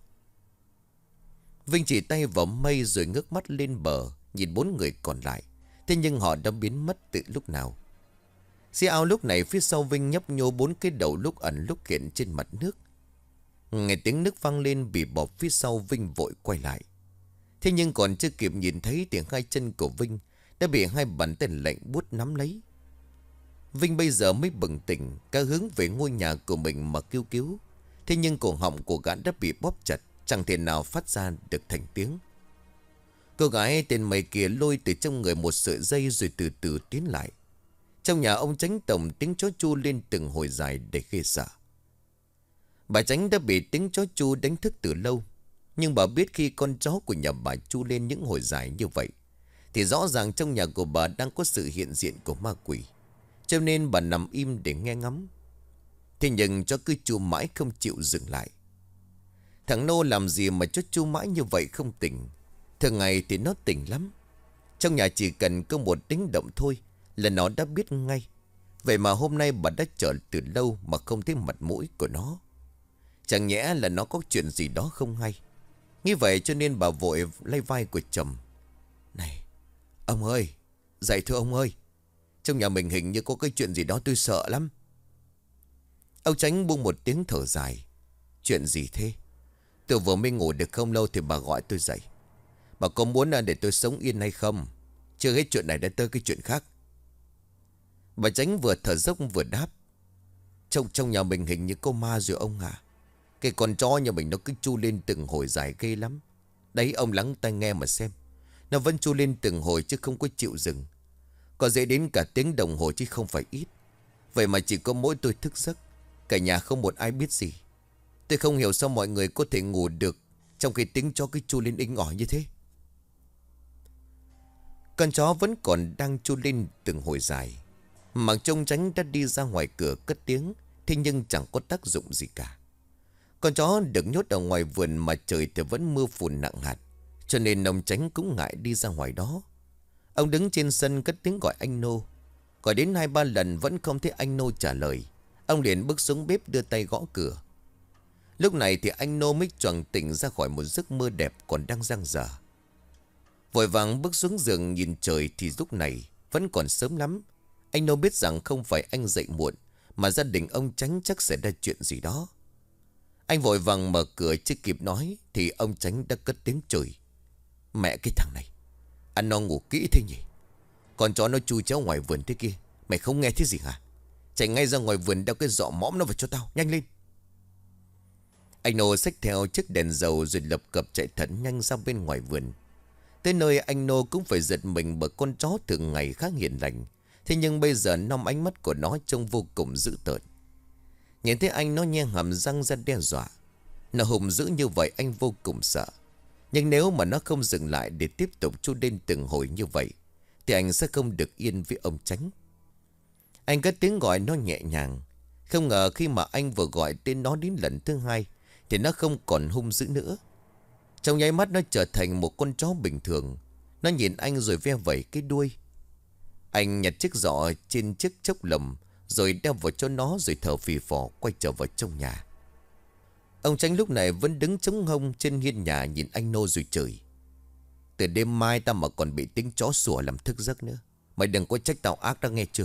Vinh chỉ tay vào mây rồi ngước mắt lên bờ, nhìn bốn người còn lại. Thế nhưng họ đã biến mất từ lúc nào. Xe ao lúc này phía sau Vinh nhấp nhô bốn cái đầu lúc ẩn lúc hiện trên mặt nước. Nghe tiếng nước vang lên bị bọt phía sau Vinh vội quay lại. Thế nhưng còn chưa kịp nhìn thấy thì hai chân của Vinh đã bị hai bàn tay lạnh buốt nắm lấy. Vinh bây giờ mới bừng tỉnh, cả hướng về ngôi nhà của mình mà kêu cứu. Thế nhưng cổ họng của gã đã bị bóp chặt, chẳng thể nào phát ra được thành tiếng. Cô gái tên mày kia lôi từ trong người một sợi dây rồi từ từ tiến lại. Trong nhà ông Chánh Tổng tiếng chó chu lên từng hồi dài để ghê sợ. Bà Chánh đã bị tiếng chó chu đánh thức từ lâu. Nhưng bà biết khi con chó của nhà bà chu lên những hồi dài như vậy thì rõ ràng trong nhà của bà đang có sự hiện diện của ma quỷ. Cho nên bà nằm im để nghe ngắm. Thế nhưng chó cứ chu mãi không chịu dừng lại. Thằng Nô làm gì mà chó chu mãi như vậy không tỉnh. Thường ngày thì nó tỉnh lắm. Trong nhà chỉ cần có một tiếng động thôi là nó đã biết ngay. Vậy mà hôm nay bà đã chờ từ lâu mà không thấy mặt mũi của nó. Chẳng nhẽ là nó có chuyện gì đó không hay. Như vậy cho nên bà vội lay vai của chồng. Này, ông ơi, dậy thưa ông ơi. Trong nhà mình hình như có cái chuyện gì đó tôi sợ lắm. Ông Chánh buông một tiếng thở dài. Chuyện gì thế? Tôi vừa mới ngủ được không lâu thì bà gọi tôi dậy. Bà có muốn để tôi sống yên hay không? Chưa hết chuyện này đã tới cái chuyện khác. Bà Chánh vừa thở dốc vừa đáp. Trong trong nhà mình hình như có ma rồi ông à. Cái con chó nhà mình nó cứ chu lên từng hồi dài ghê lắm. Đấy ông lắng tai nghe mà xem. Nó vẫn chu lên từng hồi chứ không có chịu dừng. Có dễ đến cả tiếng đồng hồ chứ không phải ít. Vậy mà chỉ có mỗi tôi thức giấc, cả nhà không một ai biết gì. Tôi không hiểu sao mọi người có thể ngủ được trong khi tiếng chó cứ chu lên inh ỏi như thế. Con chó vẫn còn đang chu lên từng hồi dài. Mạc Trông Chánh đã đi ra ngoài cửa cất tiếng, thế nhưng chẳng có tác dụng gì cả. Con chó được nhốt ở ngoài vườn mà trời thì vẫn mưa phùn nặng hạt, cho nên ông Chánh cũng ngại đi ra ngoài đó. Ông đứng trên sân cất tiếng gọi anh Nô. Gọi đến hai ba lần vẫn không thấy anh Nô trả lời. Ông liền bước xuống bếp đưa tay gõ cửa. Lúc này thì anh Nô mới choàng tỉnh ra khỏi một giấc mơ đẹp còn đang dang dở. Vội vàng bước xuống giường nhìn trời thì lúc này vẫn còn sớm lắm. Anh Nô biết rằng không phải anh dậy muộn, mà gia đình ông Chánh chắc sẽ ra chuyện gì đó. Anh vội vàng mở cửa, chưa kịp nói thì ông Chánh đã cất tiếng chửi. Mẹ cái thằng này, ăn no ngủ kỹ thế nhỉ? Con chó nó chui chéo ngoài vườn thế kia, mày không nghe thấy gì hả? Chạy ngay ra ngoài vườn đeo cái giọ mõm nó vào cho tao, nhanh lên. Anh Nô xách theo chiếc đèn dầu rồi lập cập chạy thật nhanh ra bên ngoài vườn. Tới nơi anh Nô cũng phải giật mình bởi con chó thường ngày khá hiền lành. Thế nhưng bây giờ năm ánh mắt của nó trông vô cùng dữ tợn. Nhìn thấy anh nó nhe hàm răng ra đe dọa. Nó hùng dữ như vậy anh vô cùng sợ. Nhưng nếu mà nó không dừng lại để tiếp tục chu lên từng hồi như vậy thì anh sẽ không được yên với ông Chánh. Anh cất tiếng gọi nó nhẹ nhàng. Không ngờ khi mà anh vừa gọi tên nó đến lần thứ hai thì nó không còn hung dữ nữa. Trong nháy mắt nó trở thành một con chó bình thường. Nó nhìn anh rồi ve vẩy cái đuôi. Anh nhặt chiếc giỏ trên chiếc chốc lồng rồi đeo vào cho nó, rồi thở phì phò quay trở vào trong nhà. Ông Chánh lúc này vẫn đứng chống hông trên hiên nhà nhìn anh Nô rồi chửi. Từ đêm mai ta mà còn bị tiếng chó sủa làm thức giấc nữa, mày đừng có trách tao ác, đã nghe chưa?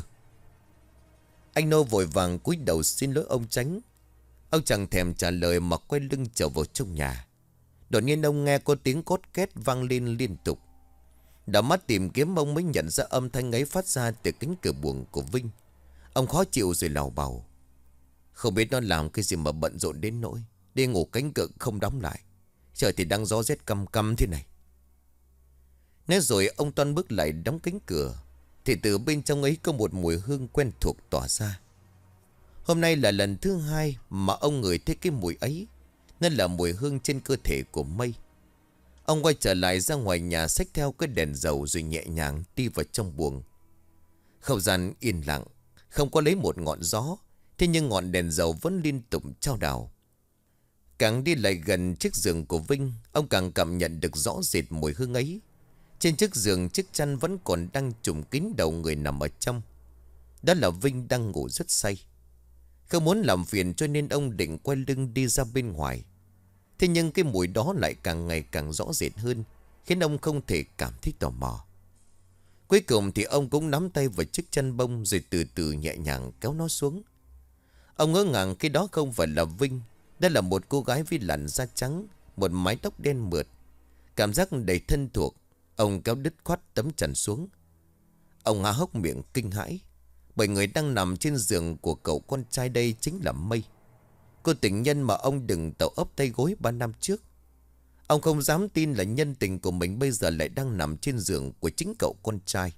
Anh Nô vội vàng cúi đầu xin lỗi ông Chánh. Ông chẳng thèm trả lời mà quay lưng trở vào trong nhà. Đột nhiên ông nghe có tiếng cót két vang lên liên tục. Đảo mắt tìm kiếm ông mới nhận ra âm thanh ấy phát ra từ cánh cửa buồng của Vinh. Ông khó chịu rồi lào bào. Không biết nó làm cái gì mà bận rộn đến nỗi đi ngủ cánh cửa không đóng lại. Trời thì đang gió rét căm căm thế này. Nói rồi ông toan bước lại đóng cánh cửa thì từ bên trong ấy có một mùi hương quen thuộc tỏa ra. Hôm nay là lần thứ hai mà ông ngửi thấy cái mùi ấy. Nên là mùi hương trên cơ thể của Mây. Ông quay trở lại ra ngoài nhà, xách theo cái đèn dầu rồi nhẹ nhàng đi vào trong buồng. Không gian yên lặng, không có lấy một ngọn gió. Thế nhưng ngọn đèn dầu vẫn liên tục chao đảo. Càng đi lại gần chiếc giường của Vinh, ông càng cảm nhận được rõ rệt mùi hương ấy. Trên chiếc giường, chiếc chăn vẫn còn đang trùm kín đầu người nằm ở trong. Đó là Vinh đang ngủ rất say. Không muốn làm phiền cho nên ông định quay lưng đi ra bên ngoài. Thế nhưng cái mùi đó lại càng ngày càng rõ rệt hơn, khiến ông không thể cảm thấy tò mò. Cuối cùng thì ông cũng nắm tay vào chiếc chăn bông rồi từ từ nhẹ nhàng kéo nó xuống. Ông ngỡ ngàng cái đó không phải là Vinh. Đó là một cô gái với làn da trắng, một mái tóc đen mượt. Cảm giác đầy thân thuộc. Ông kéo đứt khoát tấm chăn xuống. Ông há hốc miệng kinh hãi, bởi người đang nằm trên giường của cậu con trai đây chính là Mây, cô tình nhân mà ông đừng tàu ấp tay gối ba năm trước. Ông không dám tin là nhân tình của mình bây giờ lại đang nằm trên giường của chính cậu con trai.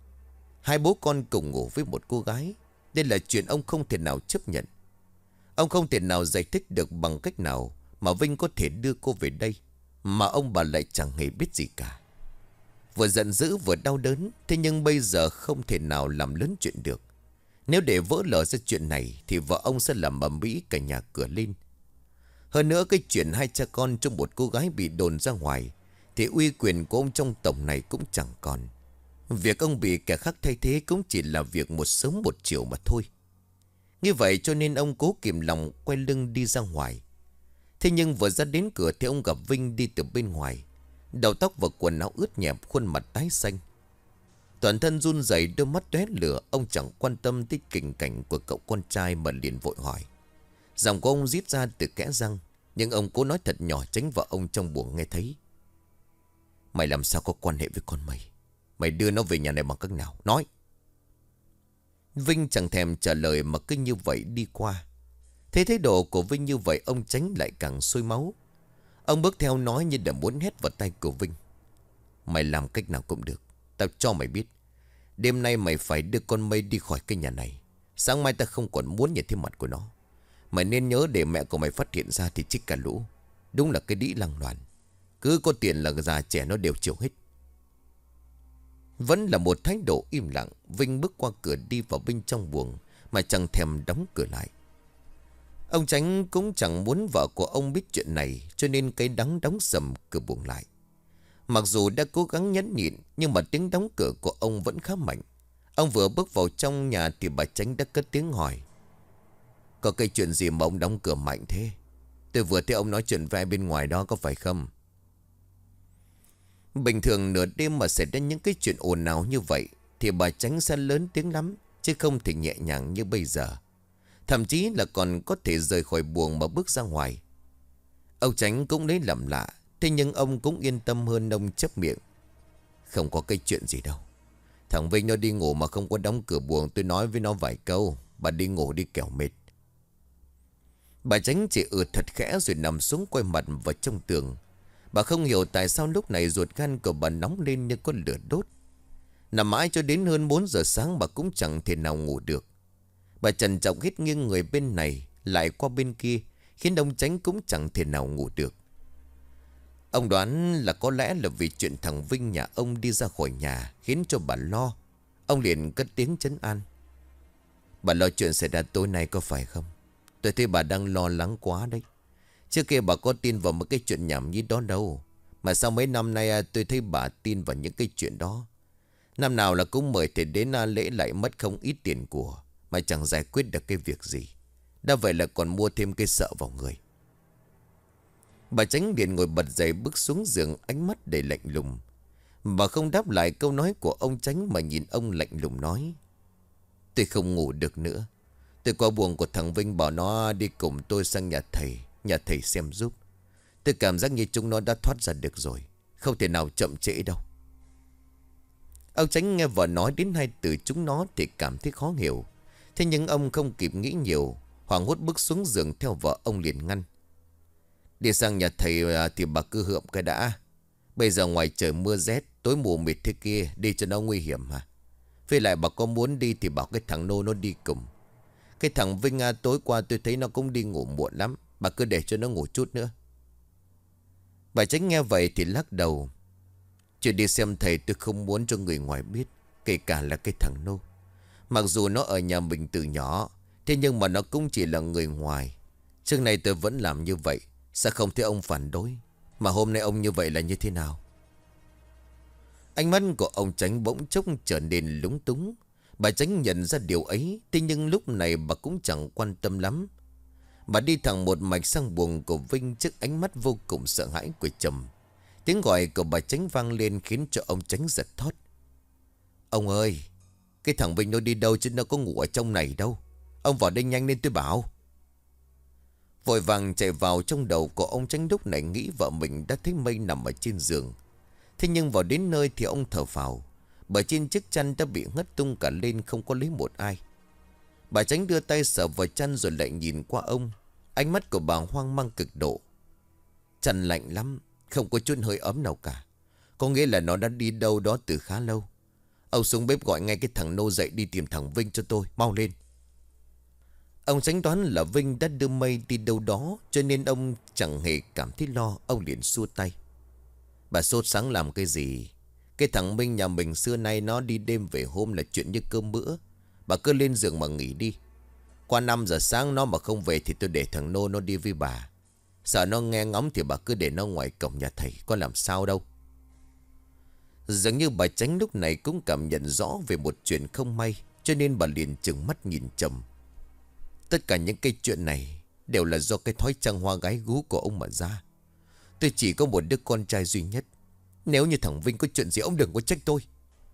Hai bố con cùng ngủ với một cô gái. Đây là chuyện ông không thể nào chấp nhận. Ông không thể nào giải thích được bằng cách nào mà Vinh có thể đưa cô về đây, mà ông bà lại chẳng hề biết gì cả. Vừa giận dữ vừa đau đớn. Thế nhưng bây giờ không thể nào làm lớn chuyện được. Nếu để vỡ lở ra chuyện này thì vợ ông sẽ làm ầm ĩ cả nhà cửa lên. Hơn nữa cái chuyện hai cha con trong một cô gái bị đồn ra ngoài thì uy quyền của ông trong tổng này cũng chẳng còn. Việc ông bị kẻ khác thay thế cũng chỉ là việc một sớm một chiều mà thôi. Như vậy cho nên ông cố kìm lòng quay lưng đi ra ngoài. Thế nhưng vừa ra đến cửa thì ông gặp Vinh đi từ bên ngoài. Đầu tóc và quần áo ướt nhẹp, khuôn mặt tái xanh. Toàn thân run rẩy, đôi mắt tóe lửa. Ông chẳng quan tâm tới tình cảnh của cậu con trai mà liền vội hỏi. Giọng của ông rít ra từ kẽ răng, nhưng ông cố nói thật nhỏ tránh vợ ông trong buồng nghe thấy. Mày làm sao có quan hệ với con Mây? Mày đưa nó về nhà này bằng cách nào? Nói. Vinh chẳng thèm trả lời mà cứ như vậy đi qua. Thấy thái độ của Vinh như vậy, ông Tránh lại càng sôi máu. Ông bước theo nói như để muốn hét vào tay của Vinh. Mày làm cách nào cũng được, tao cho mày biết. Đêm nay mày phải đưa con Mây đi khỏi cái nhà này. Sáng mai ta không còn muốn nhìn thấy mặt của nó. Mày nên nhớ để mẹ của mày phát hiện ra thì trích cả lũ. Đúng là cái đĩ lăng loàn. Cứ có tiền là già trẻ nó đều chịu hết. Vẫn là một thái độ im lặng. Vinh bước qua cửa đi vào bên trong buồng mà chẳng thèm đóng cửa lại. Ông Chánh cũng chẳng muốn vợ của ông biết chuyện này, cho nên cái đắng đóng sầm cửa buồng lại. Mặc dù đã cố gắng nhẫn nhịn, nhưng mà tiếng đóng cửa của ông vẫn khá mạnh. Ông vừa bước vào trong nhà thì bà Chánh đã cất tiếng hỏi: có cái chuyện gì mà ông đóng cửa mạnh thế? Tôi vừa thấy ông nói chuyện với ai bên ngoài đó, có phải không? Bình thường nửa đêm mà xảy ra những cái chuyện ồn ào như vậy thì bà Chánh sẽ lớn tiếng lắm, chứ không thể nhẹ nhàng như bây giờ. Thậm chí là còn có thể rời khỏi buồng mà bước ra ngoài. Ông Chánh cũng lấy làm lạ, thế nhưng ông cũng yên tâm hơn. Ông chép miệng: không có cái chuyện gì đâu. Thằng Vinh nó đi ngủ mà không có đóng cửa buồng. Tôi nói với nó vài câu, bà đi ngủ đi kẻo mệt. Bà Chánh chỉ ừ thật khẽ rồi nằm xuống quay mặt vào trong tường. Bà không hiểu tại sao lúc này ruột gan của bà nóng lên như có lửa đốt. Nằm mãi cho đến hơn bốn giờ sáng bà cũng chẳng thể nào ngủ được. Bà trằn trọc hít nghiêng người bên này lại qua bên kia, khiến ông Chánh cũng chẳng thể nào ngủ được. Ông đoán là có lẽ là vì chuyện thằng Vinh nhà ông đi ra khỏi nhà khiến cho bà lo. Ông liền cất tiếng trấn an: bà lo chuyện xảy ra tối nay có phải không? Tôi thấy bà đang lo lắng quá đấy. Trước kia bà có tin vào một cái chuyện nhảm nhí đó đâu. Mà sau mấy năm nay tôi thấy bà tin vào những cái chuyện đó. Năm nào là cũng mời thầy đến lễ lại mất không ít tiền của, mà chẳng giải quyết được cái việc gì. Đã vậy là còn mua thêm cái sợ vào người. Bà Chánh liền ngồi bật dậy bước xuống giường, ánh mắt đầy lạnh lùng. Bà không đáp lại câu nói của ông Chánh mà nhìn ông lạnh lùng nói: tôi không ngủ được nữa. Tôi qua buồng của thằng Vinh bảo nó đi cùng tôi sang nhà thầy, nhà thầy xem giúp. Tôi cảm giác như chúng nó đã thoát ra được rồi, không thể nào chậm trễ đâu. Ông Chánh nghe vợ nói đến hai từ chúng nó thì cảm thấy khó hiểu. Thế nhưng ông không kịp nghĩ nhiều, hoảng hốt bước xuống giường theo vợ. Ông liền ngăn: đi sang nhà thầy thì bà cứ hượm cái đã. Bây giờ ngoài trời mưa rét, tối mù mịt thế kia, đi cho nó nguy hiểm mà. Với lại bà có muốn đi thì bảo cái thằng Nô nó đi cùng. Cái thằng Vinh à, tối qua tôi thấy nó cũng đi ngủ muộn lắm. Bà cứ để cho nó ngủ chút nữa. Bà Chánh nghe vậy thì lắc đầu: chuyện đi xem thầy tôi không muốn cho người ngoài biết, kể cả là cái thằng Nô. Mặc dù nó ở nhà mình từ nhỏ, thế nhưng mà nó cũng chỉ là người ngoài. Trước này tôi vẫn làm như vậy, sao không thấy ông phản đối? Mà hôm nay ông như vậy là như thế nào? Ánh mắt của ông Chánh bỗng chốc trở nên lúng túng. Bà Chánh nhận ra điều ấy, thế nhưng lúc này bà cũng chẳng quan tâm lắm. Bà đi thẳng một mạch sang buồng của Vinh trước ánh mắt vô cùng sợ hãi của chồng. Tiếng gọi của bà Chánh vang lên khiến cho ông Chánh giật thót. Ông ơi, cái thằng Vinh nó đi đâu chứ nó có ngủ ở trong này đâu. Ông vào đây nhanh lên tôi bảo. Vội vàng chạy vào trong đầu của ông Chánh lúc này nghĩ vợ mình đã thấy Mây nằm ở trên giường. Thế nhưng vào đến nơi thì ông thở phào, bởi trên chiếc chăn đã bị ngất tung cả lên, không có lấy một ai. Bà Chánh đưa tay sờ vào chăn rồi lại nhìn qua ông. Ánh mắt của bà hoang mang cực độ. Chăn lạnh lắm, không có chút hơi ấm nào cả. Có nghĩa là nó đã đi đâu đó từ khá lâu. Ông xuống bếp gọi ngay cái thằng Nô dậy đi tìm thằng Vinh cho tôi, mau lên. Ông Chánh đoán là Vinh đã đưa Mây đi đâu đó, cho nên ông chẳng hề cảm thấy lo. Ông liền xua tay: bà sốt sáng làm cái gì? Cái thằng Minh nhà mình xưa nay nó đi đêm về hôm là chuyện như cơm bữa. Bà cứ lên giường mà nghỉ đi. Qua năm giờ sáng nó mà không về thì tôi để thằng Nô nó đi với bà. Sợ nó nghe ngóng thì bà cứ để nó ngoài cổng nhà thầy, có làm sao đâu. Dường như bà Chánh lúc này cũng cảm nhận rõ về một chuyện không may, cho nên bà liền trừng mắt nhìn chồng. Tất cả những cái chuyện này đều là do cái thói trăng hoa gái gú của ông mà ra. Tôi chỉ có một đứa con trai duy nhất. Nếu như thằng Vinh có chuyện gì ông đừng có trách tôi.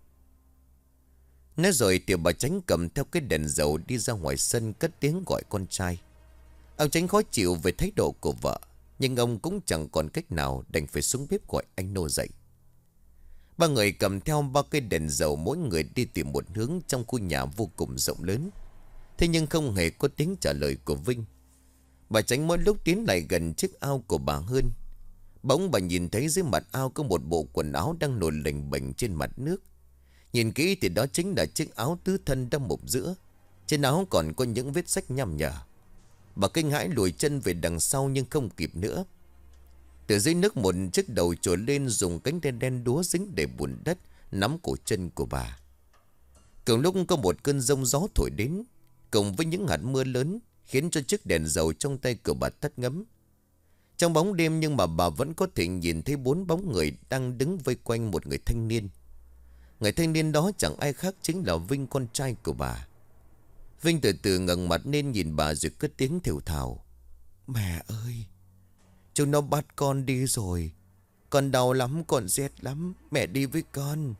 Nói rồi thì bà Chánh cầm theo cái đèn dầu đi ra ngoài sân cất tiếng gọi con trai. Ông Chánh khó chịu về thái độ của vợ, nhưng ông cũng chẳng còn cách nào, đành phải xuống bếp gọi anh Nô dậy. Ba người cầm theo ba cây đèn dầu, mỗi người đi tìm một hướng trong khu nhà vô cùng rộng lớn. Thế nhưng không hề có tiếng trả lời của Vinh. Bà Chánh mỗi lúc tiến lại gần chiếc ao của bà Hơn. Bỗng bà nhìn thấy dưới mặt ao có một bộ quần áo đang nổi lềnh bềnh trên mặt nước. Nhìn kỹ thì đó chính là chiếc áo tứ thân đang mục giữa. Trên áo còn có những vết rách nham nhở. Bà kinh hãi lùi chân về đằng sau nhưng không kịp nữa. Từ dưới nước một chiếc đầu trồi lên, dùng cánh đen đen đúa dính để bùn đất nắm cổ chân của bà. Cùng lúc có một cơn giông gió thổi đến, cùng với những hạt mưa lớn, khiến cho chiếc đèn dầu trong tay của bà tắt ngấm. Trong bóng đêm nhưng mà bà vẫn có thể nhìn thấy bốn bóng người đang đứng vây quanh một người thanh niên. Người thanh niên đó chẳng ai khác chính là Vinh, con trai của bà. Vinh từ từ ngẩng mặt lên nhìn bà rồi cất tiếng thều thào: "Mẹ ơi, chúng nó bắt con đi rồi. Con đau lắm, con rét lắm. Mẹ đi với con."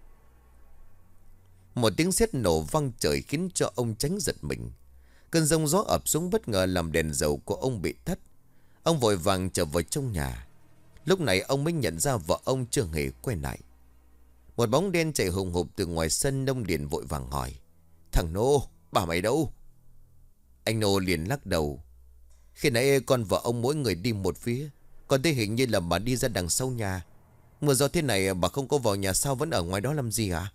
Một tiếng sét nổ vang trời khiến cho ông Chánh giật mình. Cơn giông gió ập xuống bất ngờ làm đèn dầu của ông bị tắt. Ông vội vàng trở vào trong nhà. Lúc này ông mới nhận ra vợ ông chưa hề quay lại. Một bóng đen chạy hùng hục từ ngoài sân. Ông liền vội vàng hỏi: "Thằng Nô, bà mày đâu?" Anh Nô liền lắc đầu: "Khi nãy con vợ ông mỗi người đi một phía. Con thấy hình như là bà đi ra đằng sau nhà. Mưa gió thế này bà không có vào nhà sao vẫn ở ngoài đó làm gì hả?"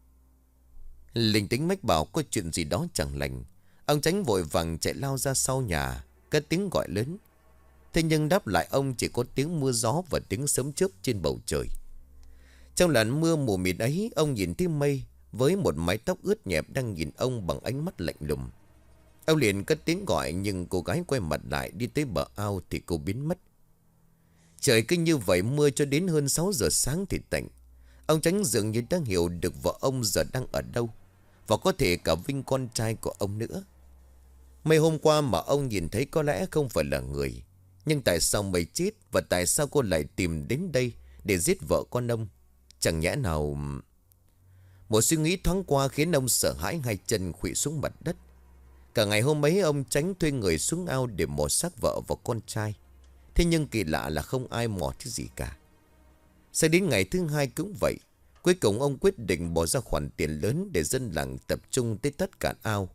Linh tính mách bảo có chuyện gì đó chẳng lành. Ông Chánh vội vàng chạy lao ra sau nhà, cất tiếng gọi lớn. Thế nhưng đáp lại ông chỉ có tiếng mưa gió và tiếng sấm chớp trên bầu trời. Trong làn mưa mù mịt ấy, ông nhìn thấy Mây với một mái tóc ướt nhẹp đang nhìn ông bằng ánh mắt lạnh lùng. Ông liền cất tiếng gọi nhưng cô gái quay mặt lại đi tới bờ ao thì cô biến mất. Trời cứ như vậy mưa cho đến hơn sáu giờ sáng thì tạnh. Ông Chánh dường như đã hiểu được vợ ông giờ đang ở đâu, và có thể cả Vinh, con trai của ông nữa. Mấy hôm qua mà ông nhìn thấy có lẽ không phải là người. Nhưng tại sao Mây chết, và tại sao cô lại tìm đến đây để giết vợ con ông? Chẳng nhẽ nào... Một suy nghĩ thoáng qua khiến ông sợ hãi, hai chân khuỵu xuống mặt đất. Cả ngày hôm ấy ông Chánh thuê người xuống ao để mò xác vợ và con trai. Thế nhưng kỳ lạ là không ai mò thấy gì cả. Sẽ đến ngày thứ hai cũng vậy. Cuối cùng ông quyết định bỏ ra khoản tiền lớn để dân làng tập trung tới tất cả ao.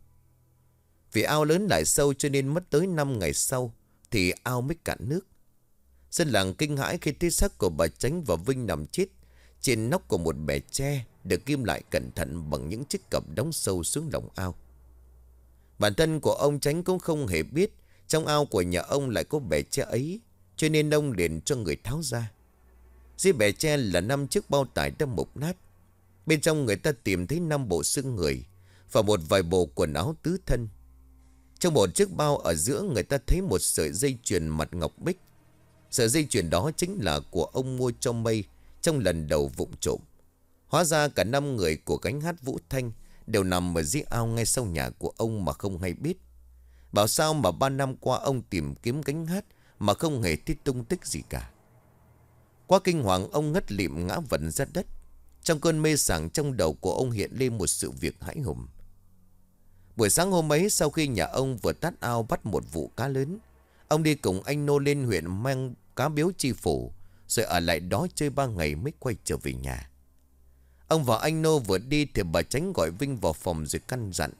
Vì ao lớn lại sâu cho nên mất tới năm ngày sau thì ao mới cạn nước. Dân làng kinh hãi khi thấy xác của bà Chánh và Vinh nằm chết trên nóc của một bè tre được ghim lại cẩn thận bằng những chiếc cặp đóng sâu xuống lòng ao. Bản thân của ông Chánh cũng không hề biết trong ao của nhà ông lại có bè tre ấy, cho nên ông liền cho người tháo ra. Dưới bè tre là năm chiếc bao tải đã mục nát. Bên trong người ta tìm thấy năm bộ xương người và một vài bộ quần áo tứ thân. Trong một chiếc bao ở giữa người ta thấy một sợi dây chuyền mặt ngọc bích. Sợi dây chuyền đó chính là của ông mua cho Mây trong lần đầu vụng trộm. Hóa ra cả năm người của gánh hát Vũ Thanh đều nằm ở dưới ao ngay sau nhà của ông mà không hay biết. Bảo sao mà ba năm qua ông tìm kiếm gánh hát mà không hề thấy tung tích gì cả. Quá kinh hoàng, ông ngất lịm ngã vật ra đất. Trong cơn mê sảng, trong đầu của ông hiện lên một sự việc hãi hùng. Buổi sáng hôm ấy, sau khi nhà ông vừa tát ao bắt một vụ cá lớn, ông đi cùng anh Nô lên huyện mang cá biếu Chi Phủ, rồi ở lại đó chơi ba ngày mới quay trở về nhà. Ông và anh Nô vừa đi thì bà Chánh gọi Vinh vào phòng rồi căn dặn: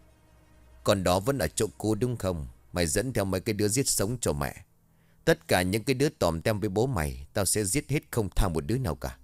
"Còn đó vẫn ở chỗ cũ đúng không? Mày dẫn theo mấy cái đứa giết sống cho mẹ. Tất cả những cái đứa tòm tem với bố mày, tao sẽ giết hết không tha một đứa nào cả."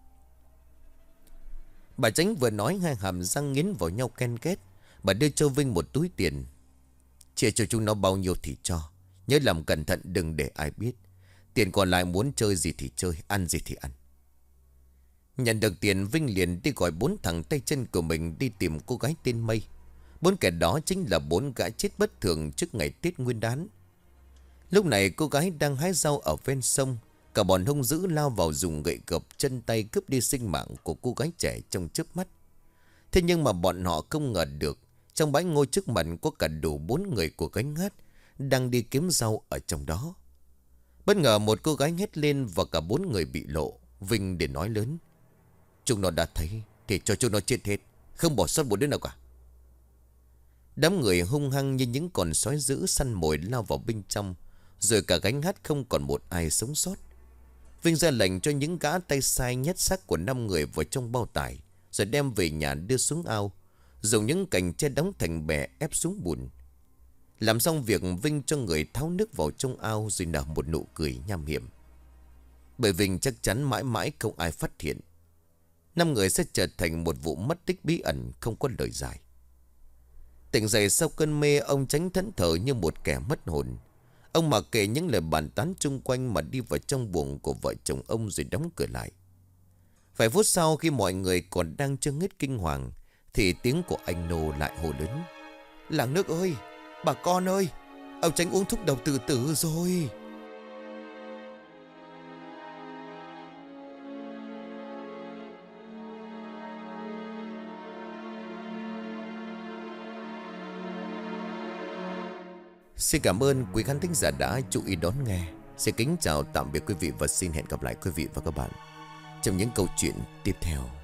Bà Chánh vừa nói hai hàm răng nghiến vào nhau ken két. Bà đưa cho Vinh một túi tiền: "Chia cho chúng nó bao nhiêu thì cho. Nhớ làm cẩn thận đừng để ai biết. Tiền còn lại muốn chơi gì thì chơi, ăn gì thì ăn." Nhận được tiền, Vinh liền đi gọi bốn thằng tay chân của mình đi tìm cô gái tên Mây. Bốn kẻ đó chính là bốn gã chết bất thường trước ngày Tết Nguyên Đán. Lúc này cô gái đang hái rau ở ven sông. Cả bọn hung dữ lao vào dùng gậy gộc chân tay cướp đi sinh mạng của cô gái trẻ trong chớp mắt. Thế nhưng mà bọn họ không ngờ được trong bãi ngô trước mặt có cả đủ bốn người của gánh hát đang đi kiếm rau ở trong đó. Bất ngờ một cô gái hét lên và cả bốn người bị lộ. Vinh để nói lớn: "Chúng nó đã thấy thì cho chúng nó chết hết, không bỏ sót một đứa nào cả." Đám người hung hăng như những con sói dữ săn mồi lao vào bên trong, rồi cả gánh hát không còn một ai sống sót. Vinh ra lệnh cho những gã tay sai nhét xác của năm người vào trong bao tải, rồi đem về nhà đưa xuống ao, dùng những cành tre đóng thành bè ép xuống bùn. Làm xong việc, Vinh cho người tháo nước vào trong ao rồi nở một nụ cười nham hiểm. Bởi Vinh chắc chắn mãi mãi không ai phát hiện. Năm người sẽ trở thành một vụ mất tích bí ẩn không có lời giải. Tỉnh dậy sau cơn mê, ông Chánh thẫn thờ như một kẻ mất hồn. Ông mặc kệ những lời bàn tán chung quanh mà đi vào trong buồng của vợ chồng ông rồi đóng cửa lại. Vài phút sau, khi mọi người còn đang chưa hết kinh hoàng, thì tiếng của anh Nô lại hô lớn: "Làng nước ơi, bà con ơi, ông Chánh uống thuốc độc tự tử rồi." Xin cảm ơn quý khán thính giả đã chú ý đón nghe. Xin kính chào tạm biệt quý vị và xin hẹn gặp lại quý vị và các bạn trong những câu chuyện tiếp theo.